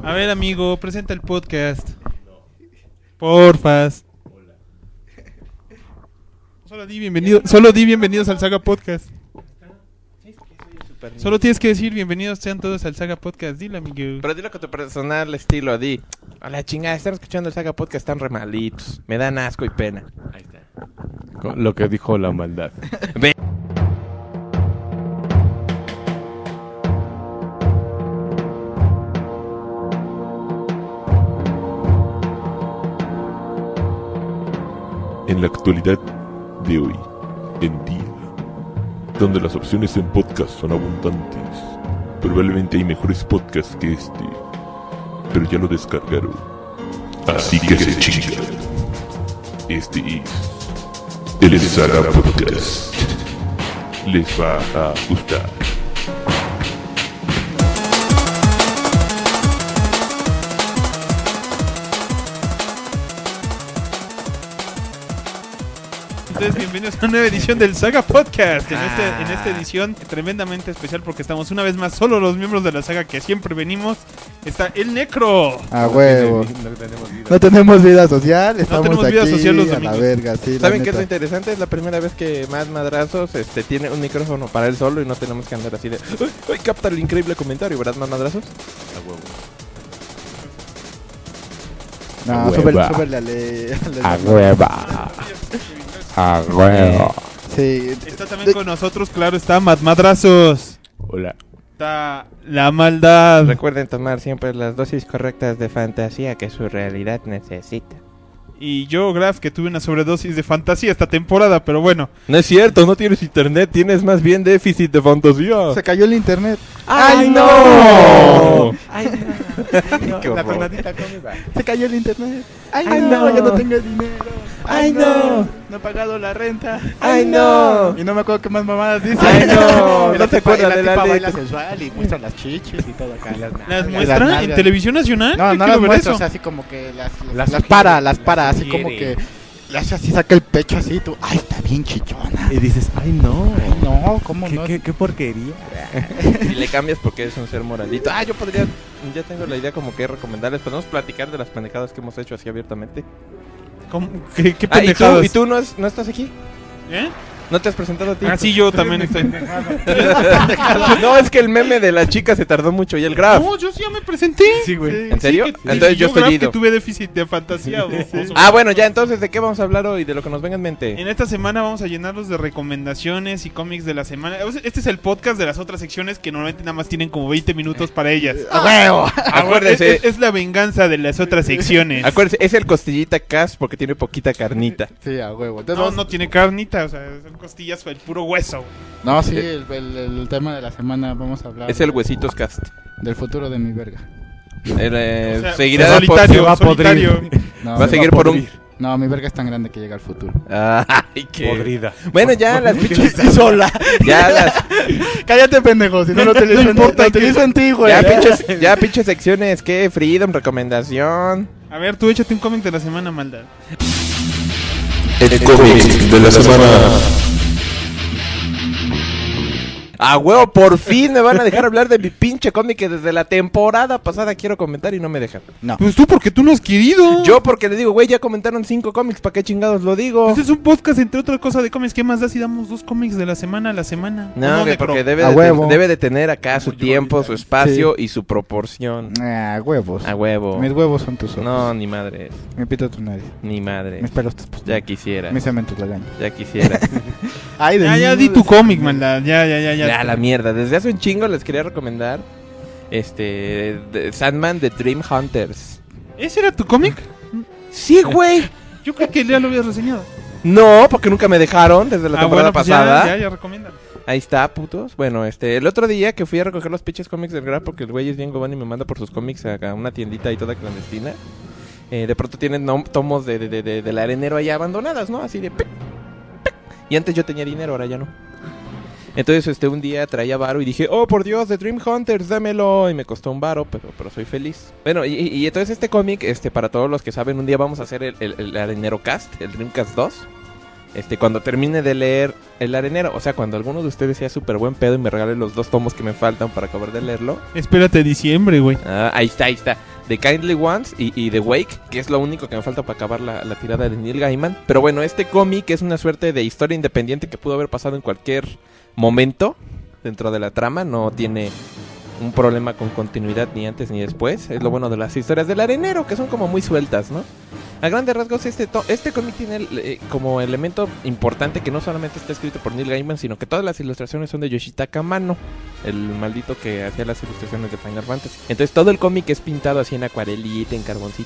A ver, amigo, presenta el podcast. Porfas. Solo di bienvenidos al Saga Podcast. Solo tienes que decir bienvenidos sean todos al Saga Podcast. Dile, amigo. Pero dilo con tu personal estilo, di. A la chingada, están escuchando el Saga Podcast, están re malitos. Me dan asco y pena. Ahí está. Lo que dijo la maldad. Ve. En la actualidad de hoy en día, donde las opciones en podcast son abundantes, probablemente hay mejores podcasts que este, pero ya lo descargaron, así que se chingan. Este es el Saga Podcast. Les va a gustar. Entonces, bienvenidos a una nueva edición del Saga Podcast. En esta edición tremendamente especial porque estamos una vez más solo los miembros de la saga que siempre venimos. Está el Necro. A huevo. No tenemos vida social. Estamos tenemos aquí vida social los a la domingos. verga, sí. ¿Saben qué es lo interesante? Es la primera vez que Más Madrazos tiene un micrófono para él solo y no tenemos que andar así de ¡ay, capta el increíble comentario! ¿Verdad, Más Madrazos? No, súbele A hueva. A huevo. Sí. Está también con nosotros, claro, está Madrazos. Hola. Está la maldad. Recuerden tomar siempre las dosis correctas de fantasía que su realidad necesita. Y yo, Graf, que tuve una sobredosis de fantasía esta temporada, pero bueno. No es cierto, no tienes internet, tienes más bien déficit de fantasía. Se cayó el internet. ¡Ay, no! ¡Ay, no! Qué La horror. tonadita cómica. Se cayó el internet. ¡Ay, Ay, no! no. Yo no tengo dinero. ¡Ay, no! No he pagado la renta. ¡Ay, no! Y no me acuerdo qué más mamadas dice. ¡Ay, no! Y No te acuerdas de la tipa letra. baila sensual y muestra las chichis y todo acá. ¿Las Y muestra nalgas. en Televisión Nacional? No, Yo no quiero las ver muestra, eso. o sea, así como que las Las para, así como que le hace así, saca el pecho así, tú, ay, está bien chichona. Y dices, ay no. Ay, no, ¿cómo no? ¿Qué porquería? Y le cambias porque es un ser moralito. Yo podría, ya tengo la idea como que recomendarles. Podemos platicar de las pendejadas que hemos hecho así abiertamente. ¿Cómo? ¿Qué ¿Y pendejadas? tú no estás aquí? ¿Eh? ¿No te has presentado a ti? Ah, sí, yo también estoy. No, es que el meme de la chica se tardó mucho y el Graf. No, yo sí ya me presenté. Sí, güey. ¿En serio? Sí, que- Entonces yo estoy Graf, ido. que tuve déficit de fantasía. Bueno, ya entonces, ¿de qué vamos a hablar hoy? De lo que nos venga en mente. En esta semana vamos a llenarlos de recomendaciones y cómics de la semana. Este es el podcast de las otras secciones que normalmente nada más tienen como 20 minutos para ellas. ¡A huevo! Acuérdese. Es la venganza de las otras secciones. Acuérdense, es el costillita cast porque tiene poquita carnita. Sí, a huevo. Entonces, No, vamos- no tiene carnita, o sea, son costillas, el puro hueso. No, sí, el tema de la semana vamos a hablar. Es el huesitos cast. Del futuro de mi verga. O sea, Seguirá solitario, se va a podrir. solitario. No, Va a seguir por un... No, mi verga es tan grande que llega al futuro. Ay, qué... Podrida. Bueno, ya las pinches... sola. Ya las... Cállate, pendejo, si no lo utilizo, importa, lo utilizo en ti, güey. Ya pinches secciones. ¿Qué? Freedom, recomendación. A ver, tú échate un cómic de la semana, maldad. El cómic de la semana. A huevo, por fin me van a dejar hablar de mi pinche cómic que desde la temporada pasada quiero comentar y no me dejan. No. Pues tú, porque tú no has querido. Yo porque le digo, güey, ya comentaron 5 cómics, ¿para qué chingados lo digo? Este es un podcast, entre otras cosas, de cómics. ¿Qué más da si damos 2 cómics de la semana a la semana? No, que Necro? porque A huevo. debe de tener acá su tiempo, su espacio y su proporción. Huevos. A huevo. Mis huevos son tus ojos. No, ni madre, Mi pito tu nariz. ni madre. Mis pelos tus Ya quisiera, Mis cementos lagaños. ya quisiera. Ay, Ya di tu cómic, maldad. Ya. Ya, la mierda. Desde hace un chingo les quería recomendar Sandman de Dream Hunters. ¿Ese era tu cómic? Sí, güey. Yo creo que ya lo habías reseñado. No, porque nunca me dejaron desde la temporada pues pasada. Ya recomienda. Ahí está, putos. Bueno, el otro día que fui a recoger los pinches cómics del Graf, porque el güey es bien gobán y me manda por sus cómics a una tiendita ahí toda clandestina. De pronto tienen tomos del arenero ahí abandonadas, ¿no? Así de... pic, pic. Y antes yo tenía dinero, ahora ya no. Entonces un día traía varo y dije, oh por Dios, de Dream Hunters, dámelo. Y me costó un varo, pero soy feliz. Bueno, y entonces este cómic, para todos los que saben, un día vamos a hacer el Arenero Cast, el Dreamcast 2. Cuando termine de leer El Arenero, o sea, cuando alguno de ustedes sea súper buen pedo y me regale los 2 tomos que me faltan para acabar de leerlo. Espérate diciembre, güey. Ahí está. The Kindly Ones y The Wake, que es lo único que me falta para acabar la tirada de Neil Gaiman. Pero bueno, este cómic es una suerte de historia independiente que pudo haber pasado en cualquier momento dentro de la trama. No tiene un problema con continuidad ni antes ni después. Es lo bueno de las historias del arenero, que son como muy sueltas, ¿no? A grandes rasgos, este cómic tiene como elemento importante que no solamente está escrito por Neil Gaiman, sino que todas las ilustraciones son de Yoshitaka Amano, el maldito que hacía las ilustraciones de Final Fantasy. Entonces todo el cómic es pintado así en acuarelita, en carboncito.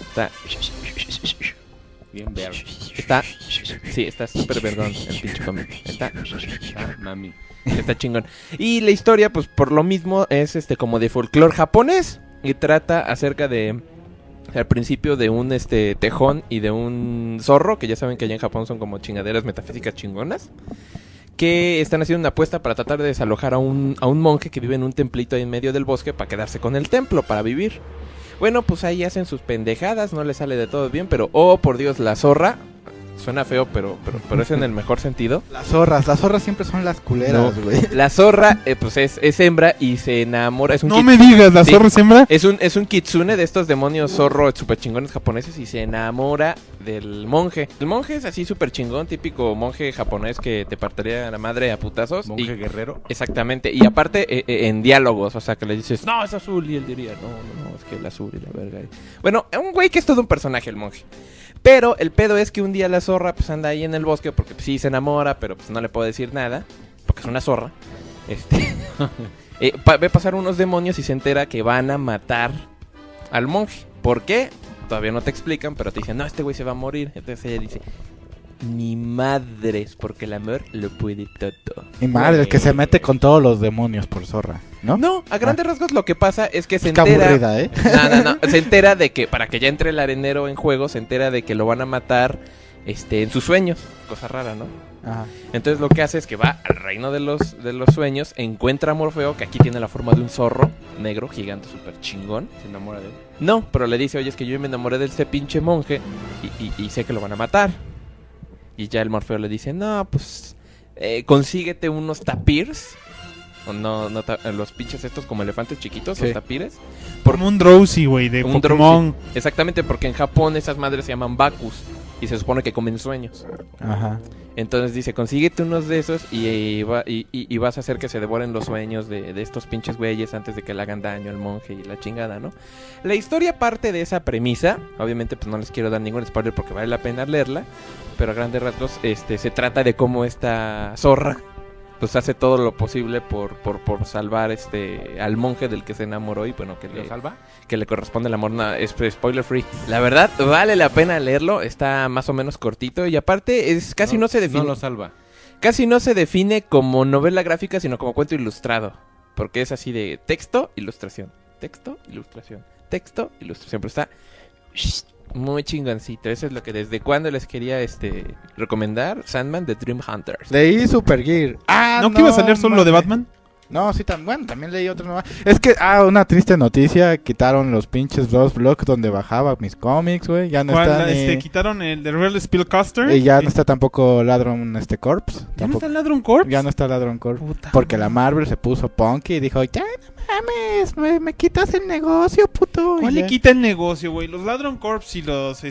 Bien verde. Está súper verdón el pinche cómic. Está Mami. Está chingón. Y la historia, pues por lo mismo, es como de folclore japonés. Y trata acerca de... Al principio de un tejón y de un zorro, que ya saben que allá en Japón son como chingaderas metafísicas chingonas, que están haciendo una apuesta para tratar de desalojar a un monje que vive en un templito ahí en medio del bosque para quedarse con el templo, para vivir. Bueno, pues ahí hacen sus pendejadas, no les sale de todo bien, pero oh por Dios, la zorra, suena feo, pero es en el mejor sentido. Las zorras siempre son las culeras, güey. La zorra, pues es hembra y se enamora, es un No me digas, ¿la zorra es hembra? Es un kitsune de estos demonios zorro super chingones japoneses y se enamora del monje. El monje es así super chingón, típico monje japonés que te partiría la madre a putazos. Monje guerrero. Exactamente, y aparte en diálogos, o sea que le dices, no, es azul, y él diría, no, es que el azul y la verga. Bueno, un güey que es todo un personaje el monje. Pero el pedo es que un día la zorra pues anda ahí en el bosque porque pues, sí se enamora, pero pues no le puedo decir nada, porque es una zorra. Ve pasar unos demonios y se entera que van a matar al monje. ¿Por qué? Todavía no te explican, pero te dicen, no, este güey se va a morir. Entonces ella dice, ni madres, porque el amor lo puede todo. Mi madre, el que se mete con todos los demonios por zorra, ¿no? No, a grandes rasgos lo que pasa es que se Qué entera... aburrida, ¿eh? No, se entera de que, para que ya entre el arenero en juego, se entera de que lo van a matar en sus sueños. Cosa rara, ¿no? Ajá. Entonces lo que hace es que va al reino de los sueños, encuentra a Morfeo, que aquí tiene la forma de un zorro negro, gigante, súper chingón. Se enamora de él. No, pero le dice, oye, es que yo me enamoré de este pinche monje y sé que lo van a matar. Y ya el Morfeo le dice, no, pues consíguete unos tapirs. Los pinches estos como elefantes chiquitos, Sí. los tapires. Como un Drowsy, güey, de Un Pokémon. Drowsy. Exactamente, porque en Japón esas madres se llaman Bakus y se supone que comen sueños. Ajá. Entonces dice, consíguete unos de esos y vas a hacer que se devoren los sueños de estos pinches güeyes antes de que le hagan daño al monje y la chingada, ¿no? La historia parte de esa premisa. Obviamente pues no les quiero dar ningún spoiler porque vale la pena leerla, pero a grandes rasgos se trata de cómo esta zorra pues hace todo lo posible por salvar al monje del que se enamoró y bueno, que ¿Lo salva? que le corresponde el amor. No, es spoiler free. La verdad, vale la pena leerlo. Está más o menos cortito y aparte casi no se define. No lo salva. Casi no se define como novela gráfica, sino como cuento ilustrado. Porque es así de texto, ilustración. Texto, ilustración. Texto, ilustración. Pero está muy chingoncito. Eso es lo que desde cuando les quería recomendar. Sandman, The Dream Hunters. Leí Super Gear. ¿No que iba a salir solo lo de Batman? No, sí, también leí otro nomás. Es que, una triste noticia, quitaron los pinches dos blogs donde bajaba mis cómics, güey. Ya no está Quitaron el de Real Spellcaster. Y ya no está tampoco Ladron Corps. ¿Ya no Tampoco. está Ladron Corps? Ya no está Ladron Corps. Puta Porque la madre. Marvel se puso punky y dijo, ya no mames, me quitas el negocio, puto. ¿Cuál Y le ya. quita el negocio, güey? Los Ladron Corps y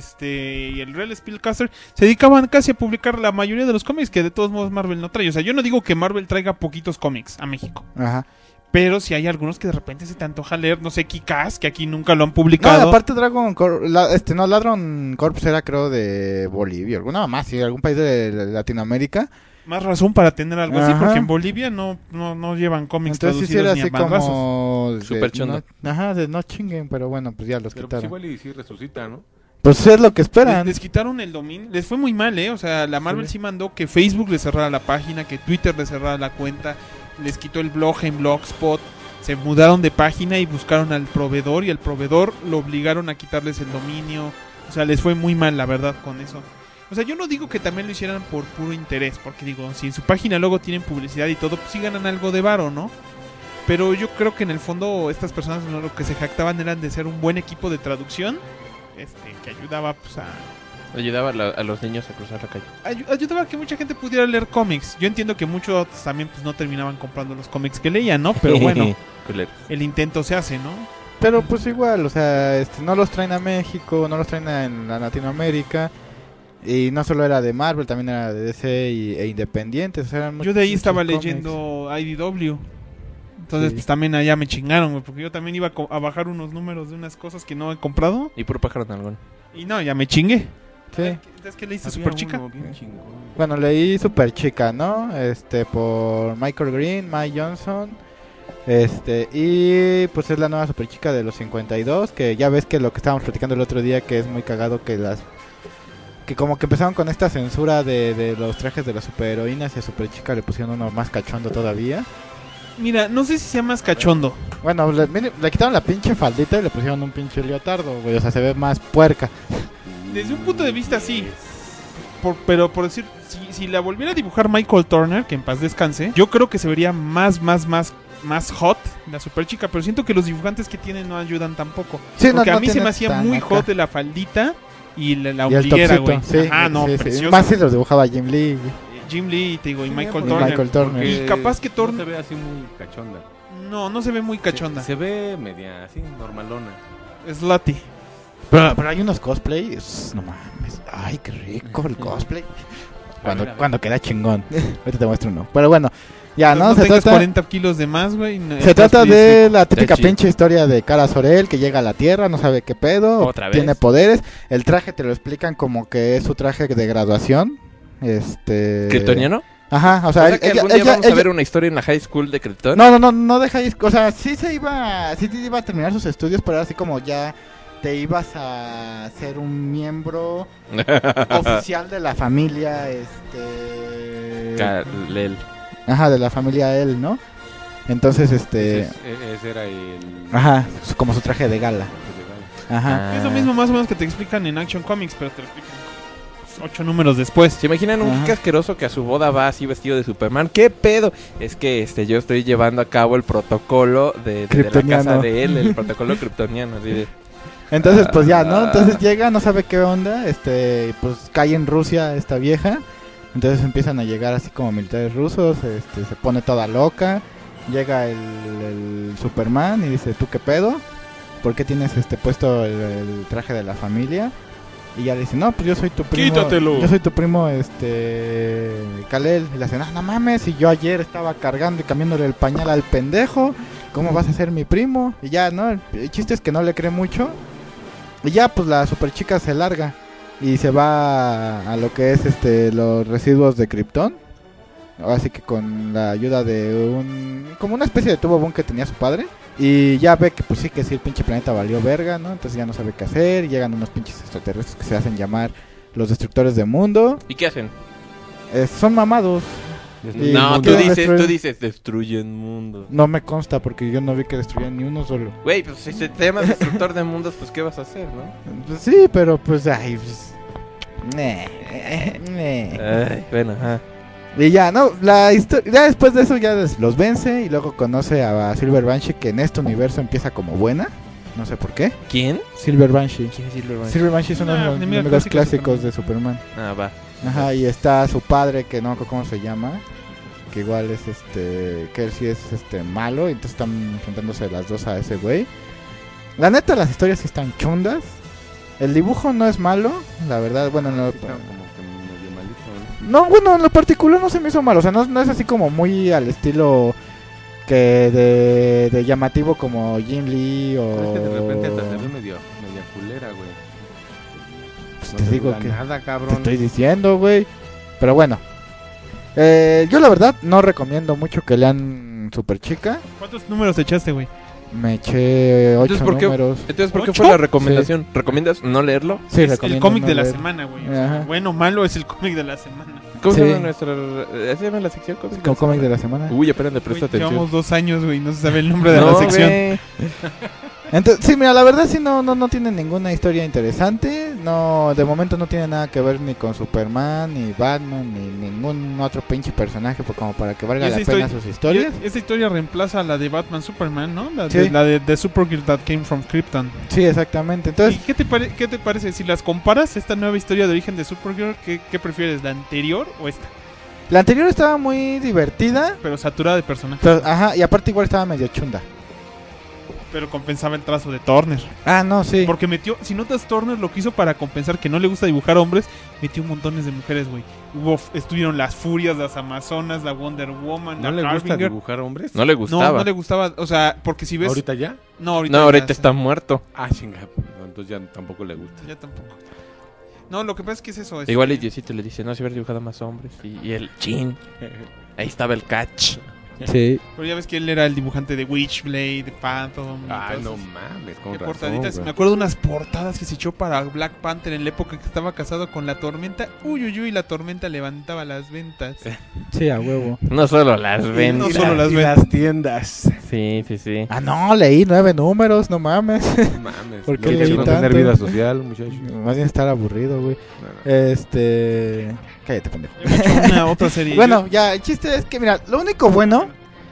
y el Real Spellcaster se dedicaban casi a publicar la mayoría de los cómics que de todos modos Marvel no trae. O sea, yo no digo que Marvel traiga poquitos cómics a México. Ajá. Pero si hay algunos que de repente se te antoja leer, no sé, Kick-Ass, que aquí nunca lo han No, publicado. aparte Dragon Corps, Ladron Corps era creo de Bolivia, alguna más, sí, algún país de Latinoamérica. Más razón para tener algo así, Ajá. porque en Bolivia no llevan cómics Entonces sí traducidos era ni así a madrazos. como Súper chondo. de no chinguen, pero bueno, pues ya los Pero pues quitaron. igual y sí resucita, ¿no? Pues es lo que esperan. Les quitaron el dominio, les fue muy mal, O sea, la Marvel sí mandó que Facebook les cerrara la página, que Twitter les cerrara la cuenta, les quitó el blog en Blogspot, se mudaron de página y buscaron al proveedor y al proveedor lo obligaron a quitarles el dominio. O sea, les fue muy mal, la verdad, con eso. O sea, yo no digo que también lo hicieran por puro interés, porque digo, si en su página luego tienen publicidad y todo, pues sí ganan algo de varo, ¿no? Pero yo creo que en el fondo estas personas lo que se jactaban eran de ser un buen equipo de traducción, que ayudaba pues Ayudaba a los niños a cruzar la calle. ayudaba a que mucha gente pudiera leer cómics. Yo entiendo que muchos también pues no terminaban comprando los cómics que leían, ¿no? Pero bueno, Culero. el intento se hace, ¿no? Pero pues igual, o sea, no los traen a México, no los traen a Latinoamérica. Y no solo era de Marvel, también era de DC e independientes. O sea, eran Yo de ahí muchos estaba cómics. leyendo IDW. Entonces, Sí. pues también allá me chingaron, güey. Porque yo también iba a bajar unos números de unas cosas que no he comprado. Y puro pájaro nalgón. Y no, ya me chingué. Sí. ¿Es que leíste Había Super Chica? uno bien chingón. Bueno, leí Super Chica, ¿no? Por Michael Green, Mike Johnson. Y pues es la nueva Super Chica de los 52. Que ya ves que lo que estábamos platicando el otro día, que es muy cagado que como que empezaron con esta censura de los trajes de las superheroínas y a Super Chica le pusieron uno más cachondo todavía. Mira, no sé si sea más cachondo. Bueno, le quitaron la pinche faldita y le pusieron un pinche leotardo, güey. O sea, se ve más puerca. Desde un punto de vista, sí. Pero por decir, si la volviera a dibujar Michael Turner, que en paz descanse, yo creo que se vería más hot la Super Chica. Pero siento que los dibujantes que tienen no ayudan tampoco. Sí, Porque no a mí se tiene me hacía tan muy acá. hot de la faldita y la Y el ombliguera, güey. topsito, sí. Ajá, no, sí, sí. precioso. Más si los dibujaba Jim Lee. Jim Lee, te digo, y Michael porque Turner. Michael Turner. Porque Y capaz que no Turner... se ve así muy cachonda. No se ve muy cachonda. Se ve media así, normalona. Slutty. Pero hay unos cosplays, no mames. Ay, qué rico el cosplay. Cuando queda chingón. Ahorita te muestro uno. Pero bueno, ya, Pero ¿no? no Se tengas trata, 40 kilos de más, güey. se trata de la típica Está chido. pinche historia de Kara Zor-El que llega a la Tierra, no sabe qué pedo, ¿Otra vez? tiene poderes. El traje te lo explican como que es su traje de graduación. ¿Kryptoniano? Ajá, o O sea, sea que algún día vamos a ver una historia en la high school de Krypton. No deja ir, o sea, sí iba a terminar sus estudios, pero era así como ya te ibas a ser un miembro oficial de la familia, Kal-El. ajá, de la familia él, ¿no? Entonces, Ese era el... ajá, como su traje de gala, ajá. Ah. Es lo mismo más o menos que te explican en Action Comics, pero te lo explican 8 números después. ¿Se imaginan un Ajá. geek asqueroso que a su boda va así vestido de Superman? ¿Qué pedo? Es que yo estoy llevando a cabo el protocolo de la Kryptoniano. casa de él, el protocolo kryptoniano. Así de, Entonces, pues ya, ¿no? Entonces llega, no sabe qué onda, pues cae en Rusia esta vieja. Entonces empiezan a llegar así como militares rusos, se pone toda loca. Llega el Superman y dice, ¿tú qué pedo? ¿Por qué tienes puesto el traje de la familia? Y ya le dice, no, pues yo soy tu primo. Quítatelo. Yo soy tu primo, Kal-El. Y le dice, no mames, y yo ayer estaba cargando y cambiándole el pañal al pendejo. ¿Cómo vas a ser mi primo? Y ya, ¿no? El chiste es que no le cree mucho. Y ya, pues la super chica se larga. Y se va a lo que es los residuos de Krypton. Así que con la ayuda de como una especie de tubo boom que tenía su padre. Y ya ve que pues sí, el pinche planeta valió verga, ¿no? Entonces ya no sabe qué hacer. Y llegan unos pinches extraterrestres que se hacen llamar los destructores de mundo. ¿y qué hacen? Son mamados. Y No, quieren tú dices, destruyen mundos. No me consta porque yo no vi que destruyeran ni uno solo. Güey, pues si te llamas destructor de mundos, pues ¿qué vas a hacer, no? Pues sí, pero pues ay, pues, nah. Ay, bueno, ajá. Y ya, no, la historia, ya después de eso ya los vence y luego conoce a Silver Banshee, que en este universo empieza como buena, no sé por qué. ¿Quién? Silver Banshee. ¿Quién es Silver Banshee? Silver Banshee es uno de los enemigo enemigos clásico de clásicos de Superman. Ah, va. Ajá, y está su padre, que no me acuerdo cómo se llama, que igual es que él sí es malo, y entonces están enfrentándose las dos a ese güey. La neta, las historias sí están chundas. El dibujo no es malo, la verdad, bueno, no, Está como que medio malito, no, bueno, en lo particular no se me hizo mal, o sea, no es así como muy al estilo que de llamativo como Jim Lee ¿no? o... Es que de repente hasta se ve media culera, güey. Pues No te se digo ve que nada, te cabrón. estoy diciendo, güey. Pero bueno, yo la verdad no recomiendo mucho que lean Super Chica. ¿Cuántos números echaste, güey? Me eché 8 Entonces, ¿por qué? números. Entonces, ¿por qué ¿Ocho? fue la recomendación? ¿Recomiendas no leerlo? Sí, Es el recomiendo cómic no de la leer. semana, güey. O sea, Ajá. bueno o malo es el cómic de la semana. ¿Cómo Sí. se llama nuestra... ¿Así se llama la sección? ¿Cómic Como cómic de la semana. Uy, espérate, presta Güey, atención. llevamos 2 años, güey, no se sabe el nombre de No, la sección. güey. Entonces, sí, mira, la verdad sí no tiene ninguna historia interesante. No, de momento no tiene nada que ver ni con Superman, ni Batman, ni ningún otro pinche personaje como para que valga Y la esa pena historia- sus historias. Esa historia reemplaza a la de Batman Superman, ¿no? Sí. La de The Supergirl That Came From Krypton. Sí, exactamente. ¿Y Entonces, qué te parece? Si las comparas, esta nueva historia de origen de Supergirl, ¿qué prefieres? ¿La anterior o esta? la anterior estaba muy divertida. Pero saturada de personajes. Pero, ajá, y aparte igual estaba medio chunda. pero compensaba el trazo de Turner. Ah, no, sí. Porque metió, si notas, Turner lo que hizo para compensar que no le gusta dibujar hombres, metió montones de mujeres, güey. Estuvieron las Furias, las Amazonas, la Wonder Woman, ¿No la le gusta Harbinger. dibujar hombres? No le No, gustaba. no le gustaba, o sea, porque si ves... ¿Ahorita ya? No, ahorita, No, ahorita ya, está muerto. Ah, chinga. Entonces ya tampoco le gusta. Ya tampoco. No, lo que pasa es que es eso. Igual el Diosito le dice, no, si hubiera dibujado más hombres. Y el chin. Ahí estaba el catch. Sí. Pero ya ves que él era el dibujante de Witchblade, de Phantom. y Ah, todas no esas- mames, con de razón, portaditas. güey. Me acuerdo de unas portadas que se echó para Black Panther en la época que estaba casado con la Tormenta. Uy, uy, uy, la Tormenta levantaba las ventas. Sí, a huevo. No solo las ventas. no solo las Y ventas. las tiendas. Sí, sí, sí. Ah, no, leí 9 números, no mames. No mames. ¿Por qué No, leí no tener tanto? vida social, muchachos. Más bien estar aburrido, güey. No, no. Cállate, pendejo. Yo me eché una otra serie. Bueno, ya, el chiste es que, mira, lo único bueno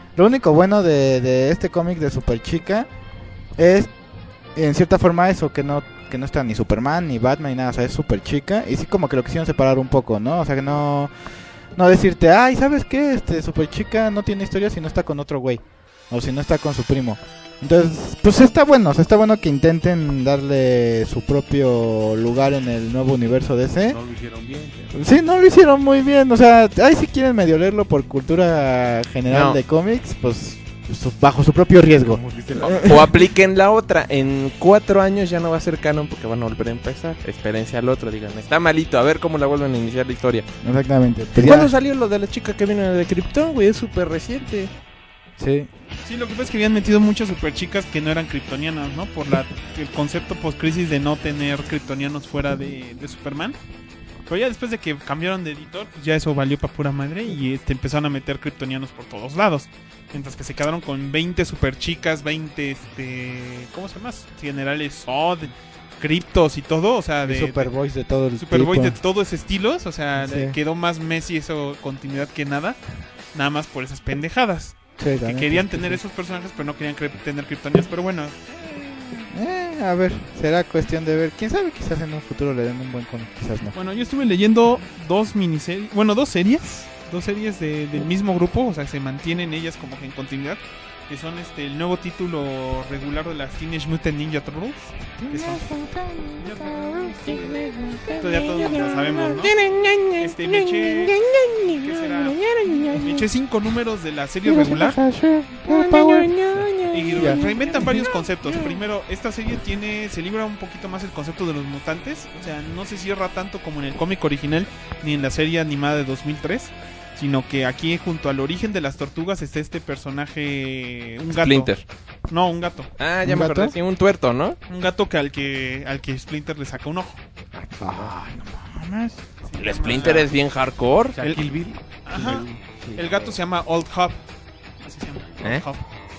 de este cómic de Super Chica es, en cierta forma, eso, que no está ni Superman, ni Batman, ni nada, o sea, es Super Chica, y sí como que lo quisieron separar un poco, ¿no? O sea, que no decirte, ay, ¿sabes qué? Super Chica no tiene historia si no está con otro güey, o si no está con su primo. Entonces, pues está bueno, o sea, está bueno que intenten darle su propio lugar en el nuevo universo DC. No lo hicieron bien. pero- Sí, no lo hicieron muy bien, o sea, ahí si quieren medio leerlo por cultura general No. de cómics, pues bajo su propio riesgo. Como dice la- O apliquen la otra. En 4 años ya no va a ser canon porque van a volver a empezar. Espérense al otro, digan, está malito, a ver cómo la vuelven a iniciar la historia. Exactamente. Pues ¿Cuándo ya, salió lo de la chica que viene de Krypton, güey? Es súper reciente. sí. Sí, lo que pasa es que habían metido muchas super chicas que no eran kryptonianas, ¿no? Por el concepto post-crisis de no tener kryptonianos fuera de Superman. Pero ya después de que cambiaron de editor, pues ya eso valió para pura madre y empezaron a meter kryptonianos por todos lados. Mientras que se quedaron con 20 super chicas, 20, ¿cómo se llama? Generales Zod, Cryptos y todo, o sea, de Superboys de todo el Superboy tipo. de todos estilos, o sea, Sí. quedó más Messi eso continuidad que nada más por esas pendejadas. Sí, Que también, querían pues, tener sí. esos personajes, pero no querían tener kryptonianos. Pero bueno, A ver, será cuestión de ver. Quién sabe, quizás en un futuro le den un buen cómic, quizás no. bueno, yo estuve leyendo dos miniseries, bueno, dos series del mismo grupo, o sea, se mantienen ellas como que en continuidad, que son el nuevo título regular de las Teenage Mutant Ninja Turtles, que son esto ya todos lo sabemos, ¿no? Me eché 5 números de la serie regular y Ya. reinventan varios conceptos. Primero, esta serie se libra un poquito más el concepto de los mutantes, o sea, no se cierra tanto como en el cómic original ni en la serie animada de 2003, sino que aquí junto al origen de las tortugas está este personaje, un gato. Splinter. No, un gato. Ah, ya ¿Un me gato? acordé. Sí, un tuerto, ¿no? Un gato que al que Splinter le saca un ojo. Ay, no mames. El Splinter es bien hardcore. O sea, El- Kill Bill. Ajá. Sí. El gato se llama Old Hub. Así se llama. Old ¿Eh? Hub.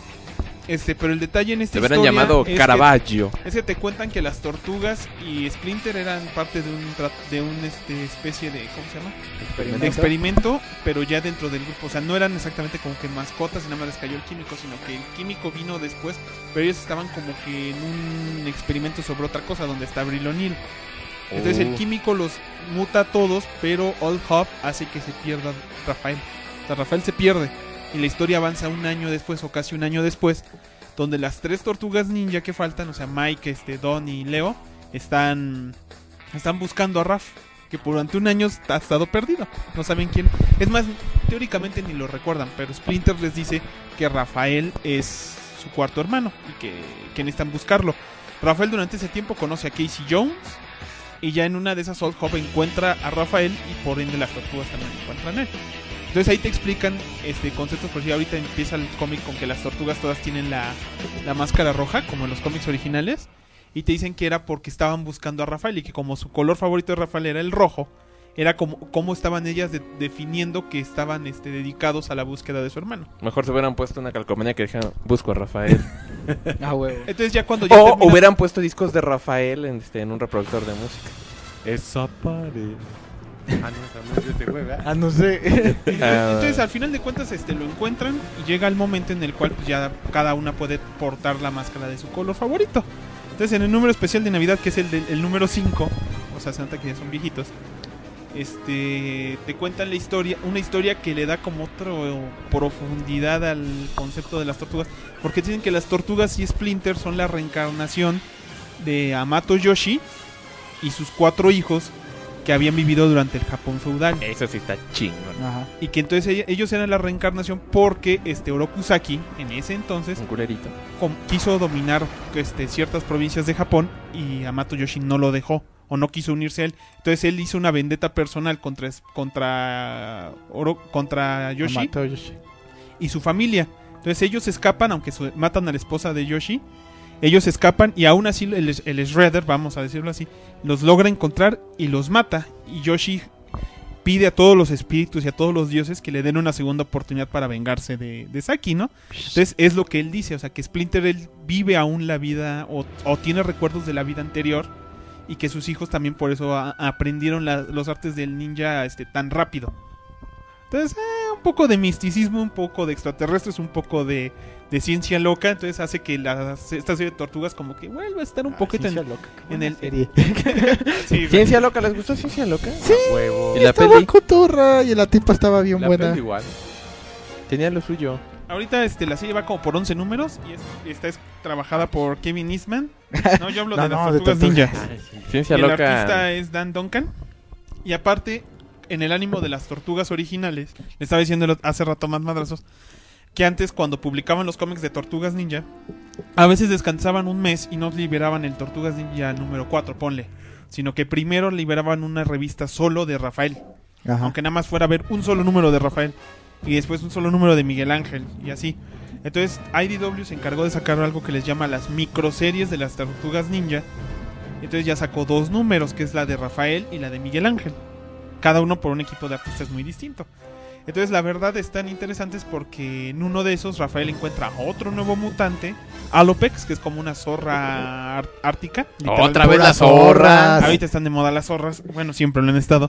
Pero el detalle en esta Te hubieran historia llamado es que- Caravaggio. Es que te cuentan que las tortugas y Splinter eran parte de un especie de, ¿cómo se llama? De experimento, pero ya dentro del grupo. O sea, no eran exactamente como que mascotas y nada más les cayó el químico, sino que el químico vino después, pero ellos estaban como que en un experimento sobre otra cosa donde está Avril O'Neil. Entonces el químico los muta a todos, pero Old Hub hace que se pierda Rafael. O sea, Rafael se pierde y la historia avanza un año después o casi un año después, donde las 3 tortugas ninja que faltan, o sea, Mike, Don y Leo, están buscando a Raf, que durante un año ha estado perdido. No saben quién. Es más, teóricamente ni lo recuerdan, pero Splinter les dice que Rafael es su cuarto hermano y que necesitan buscarlo. Rafael durante ese tiempo conoce a Casey Jones y ya en una de esas Old Hub encuentra a Rafael y por ende las tortugas también encuentran a él. Entonces ahí te explican conceptos, por si ahorita empieza el cómic con que las tortugas todas tienen la máscara roja, como en los cómics originales, y te dicen que era porque estaban buscando a Rafael y que como su color favorito de Rafael era el rojo, era como estaban ellas definiendo que estaban dedicados a la búsqueda de su hermano. Mejor se hubieran puesto una calcomanía que dijera, busco a Rafael. Ah, huevo. Entonces ya cuando ya O terminas- hubieran puesto discos de Rafael en un reproductor de música. Esa pared. Ah, no, esa no es de este güey, ¿verdad? Ah, no sé. Entonces al final de cuentas lo encuentran y llega el momento en el cual pues, ya cada una puede portar la máscara de su color favorito. Entonces en el número especial de Navidad, que es el número 5, o sea, se nota que ya son viejitos, te cuentan la historia, una historia que le da como otra profundidad al concepto de las tortugas, porque dicen que las tortugas y Splinter son la reencarnación de Hamato Yoshi y sus 4 hijos que habían vivido durante el Japón feudal. Eso sí está chingón. Ajá. Y que entonces ellos eran la reencarnación porque Orokusaki, en ese entonces, Un culerito. quiso dominar ciertas provincias de Japón y Hamato Yoshi no lo dejó o no quiso unirse a él. Entonces él hizo una vendetta personal contra Yoshi Hamato Yoshi. y su familia. Entonces ellos escapan, aunque matan a la esposa de Yoshi. Ellos escapan y aún así el Shredder, vamos a decirlo así, los logra encontrar y los mata. Y Yoshi pide a todos los espíritus y a todos los dioses que le den una segunda oportunidad para vengarse de Saki, ¿no? Entonces es lo que él dice, o sea que Splinter él vive aún la vida o tiene recuerdos de la vida anterior y que sus hijos también por eso aprendieron los artes del ninja tan rápido. Entonces un poco de misticismo, un poco de extraterrestres, un poco de ciencia loca, entonces hace que esta serie de tortugas como que vuelva a estar un poquito en el serie. Sí, güey. ¿Ciencia loca? ¿Les gustó Ciencia loca? Sí, Huevo. ¿Y la estaba peli? cotorra y la tipa estaba bien La buena. peli igual. Tenía lo suyo. Ahorita la serie va como por 11 números y esta es trabajada por Kevin Eastman. No, yo hablo No, de las no, de tortugas tortugas. ninja. Ciencia El loca. artista es Dan Duncan. Y aparte, en el ánimo de las tortugas originales, le estaba diciendo hace rato más madrazos, que antes cuando publicaban los cómics de Tortugas Ninja, a veces descansaban un mes y no liberaban el Tortugas Ninja número 4, ponle. Sino que primero liberaban una revista solo de Rafael. Ajá. Aunque nada más fuera a ver un solo número de Rafael. Y después un solo número de Miguel Ángel. Y así. Entonces IDW se encargó de sacar algo que les llama las microseries de las Tortugas Ninja. Entonces ya sacó 2 números, que es la de Rafael y la de Miguel Ángel. Cada uno por un equipo de artistas muy distinto. Entonces la verdad están interesantes porque en uno de esos Rafael encuentra a otro nuevo mutante, Alopex, que es como una zorra ártica. literalmente. Otra vez Puras las zorras. Ahorita están de moda las zorras. Bueno, siempre lo han estado.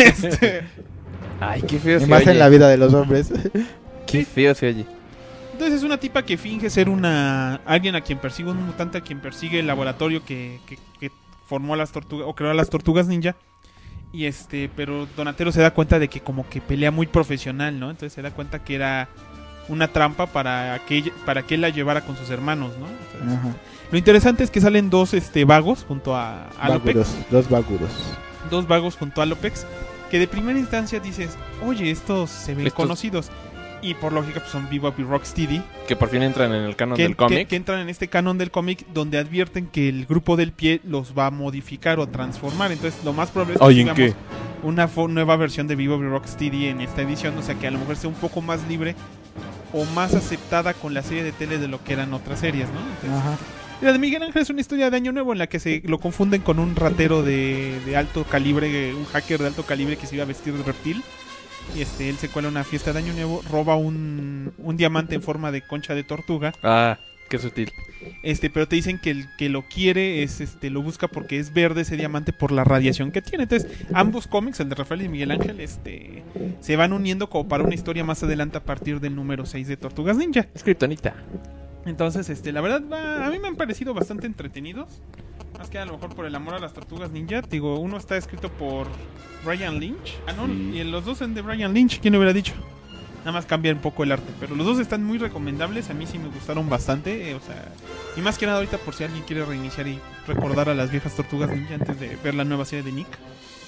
Ay, qué feo Y se más oye. en la vida de los hombres. Qué feo se oye. Entonces es una tipa que finge ser alguien a quien persigue, un mutante a quien persigue el laboratorio que formó a las tortugas o creó a las tortugas ninja. Y pero Donatello se da cuenta de que como que pelea muy profesional, ¿no? Entonces se da cuenta que era una trampa para que él la llevara con sus hermanos, ¿no? Entonces, Ajá. lo interesante es que salen 2 vagos junto a Alopex. Vaguros, 2 vaguros. 2 vagos junto a Alopex, que de primera instancia dices, oye, estos se ven Estos- conocidos. Y por lógica pues son Bebop y Rocksteady, Que por fin entran en el canon que del cómic. entran en este canon del cómic donde advierten que el grupo del pie los va a modificar o transformar. Entonces lo más probable es que Ay, ¿en tengamos una nueva versión de Bebop y Rocksteady en esta edición. O sea que a lo mejor sea un poco más libre o más aceptada con la serie de tele de lo que eran otras series, ¿no? Entonces, Ajá. la de Miguel Ángel es una historia de Año Nuevo en la que se lo confunden con un ratero de alto calibre, un hacker de alto calibre que se iba a vestir de reptil. Y él se cuela a una fiesta de Año Nuevo, roba un diamante en forma de concha de tortuga. Ah, qué sutil. Pero te dicen que el que lo quiere lo busca porque es verde ese diamante por la radiación que tiene. Entonces, ambos cómics, el de Rafael y Miguel Ángel, se van uniendo como para una historia más adelante a partir del número 6 de Tortugas Ninja. Es kriptonita. Entonces, la verdad, a mí me han parecido bastante entretenidos. Más que a lo mejor por el amor a las Tortugas Ninja. Digo, uno está escrito por Brian Lynch. Ah, no, y los dos son de Brian Lynch, ¿quién hubiera dicho? Nada más cambia un poco el arte. Pero los dos están muy recomendables. A mí sí me gustaron bastante. Y más que nada ahorita por si alguien quiere reiniciar y recordar a las viejas Tortugas Ninja antes de ver la nueva serie de Nick.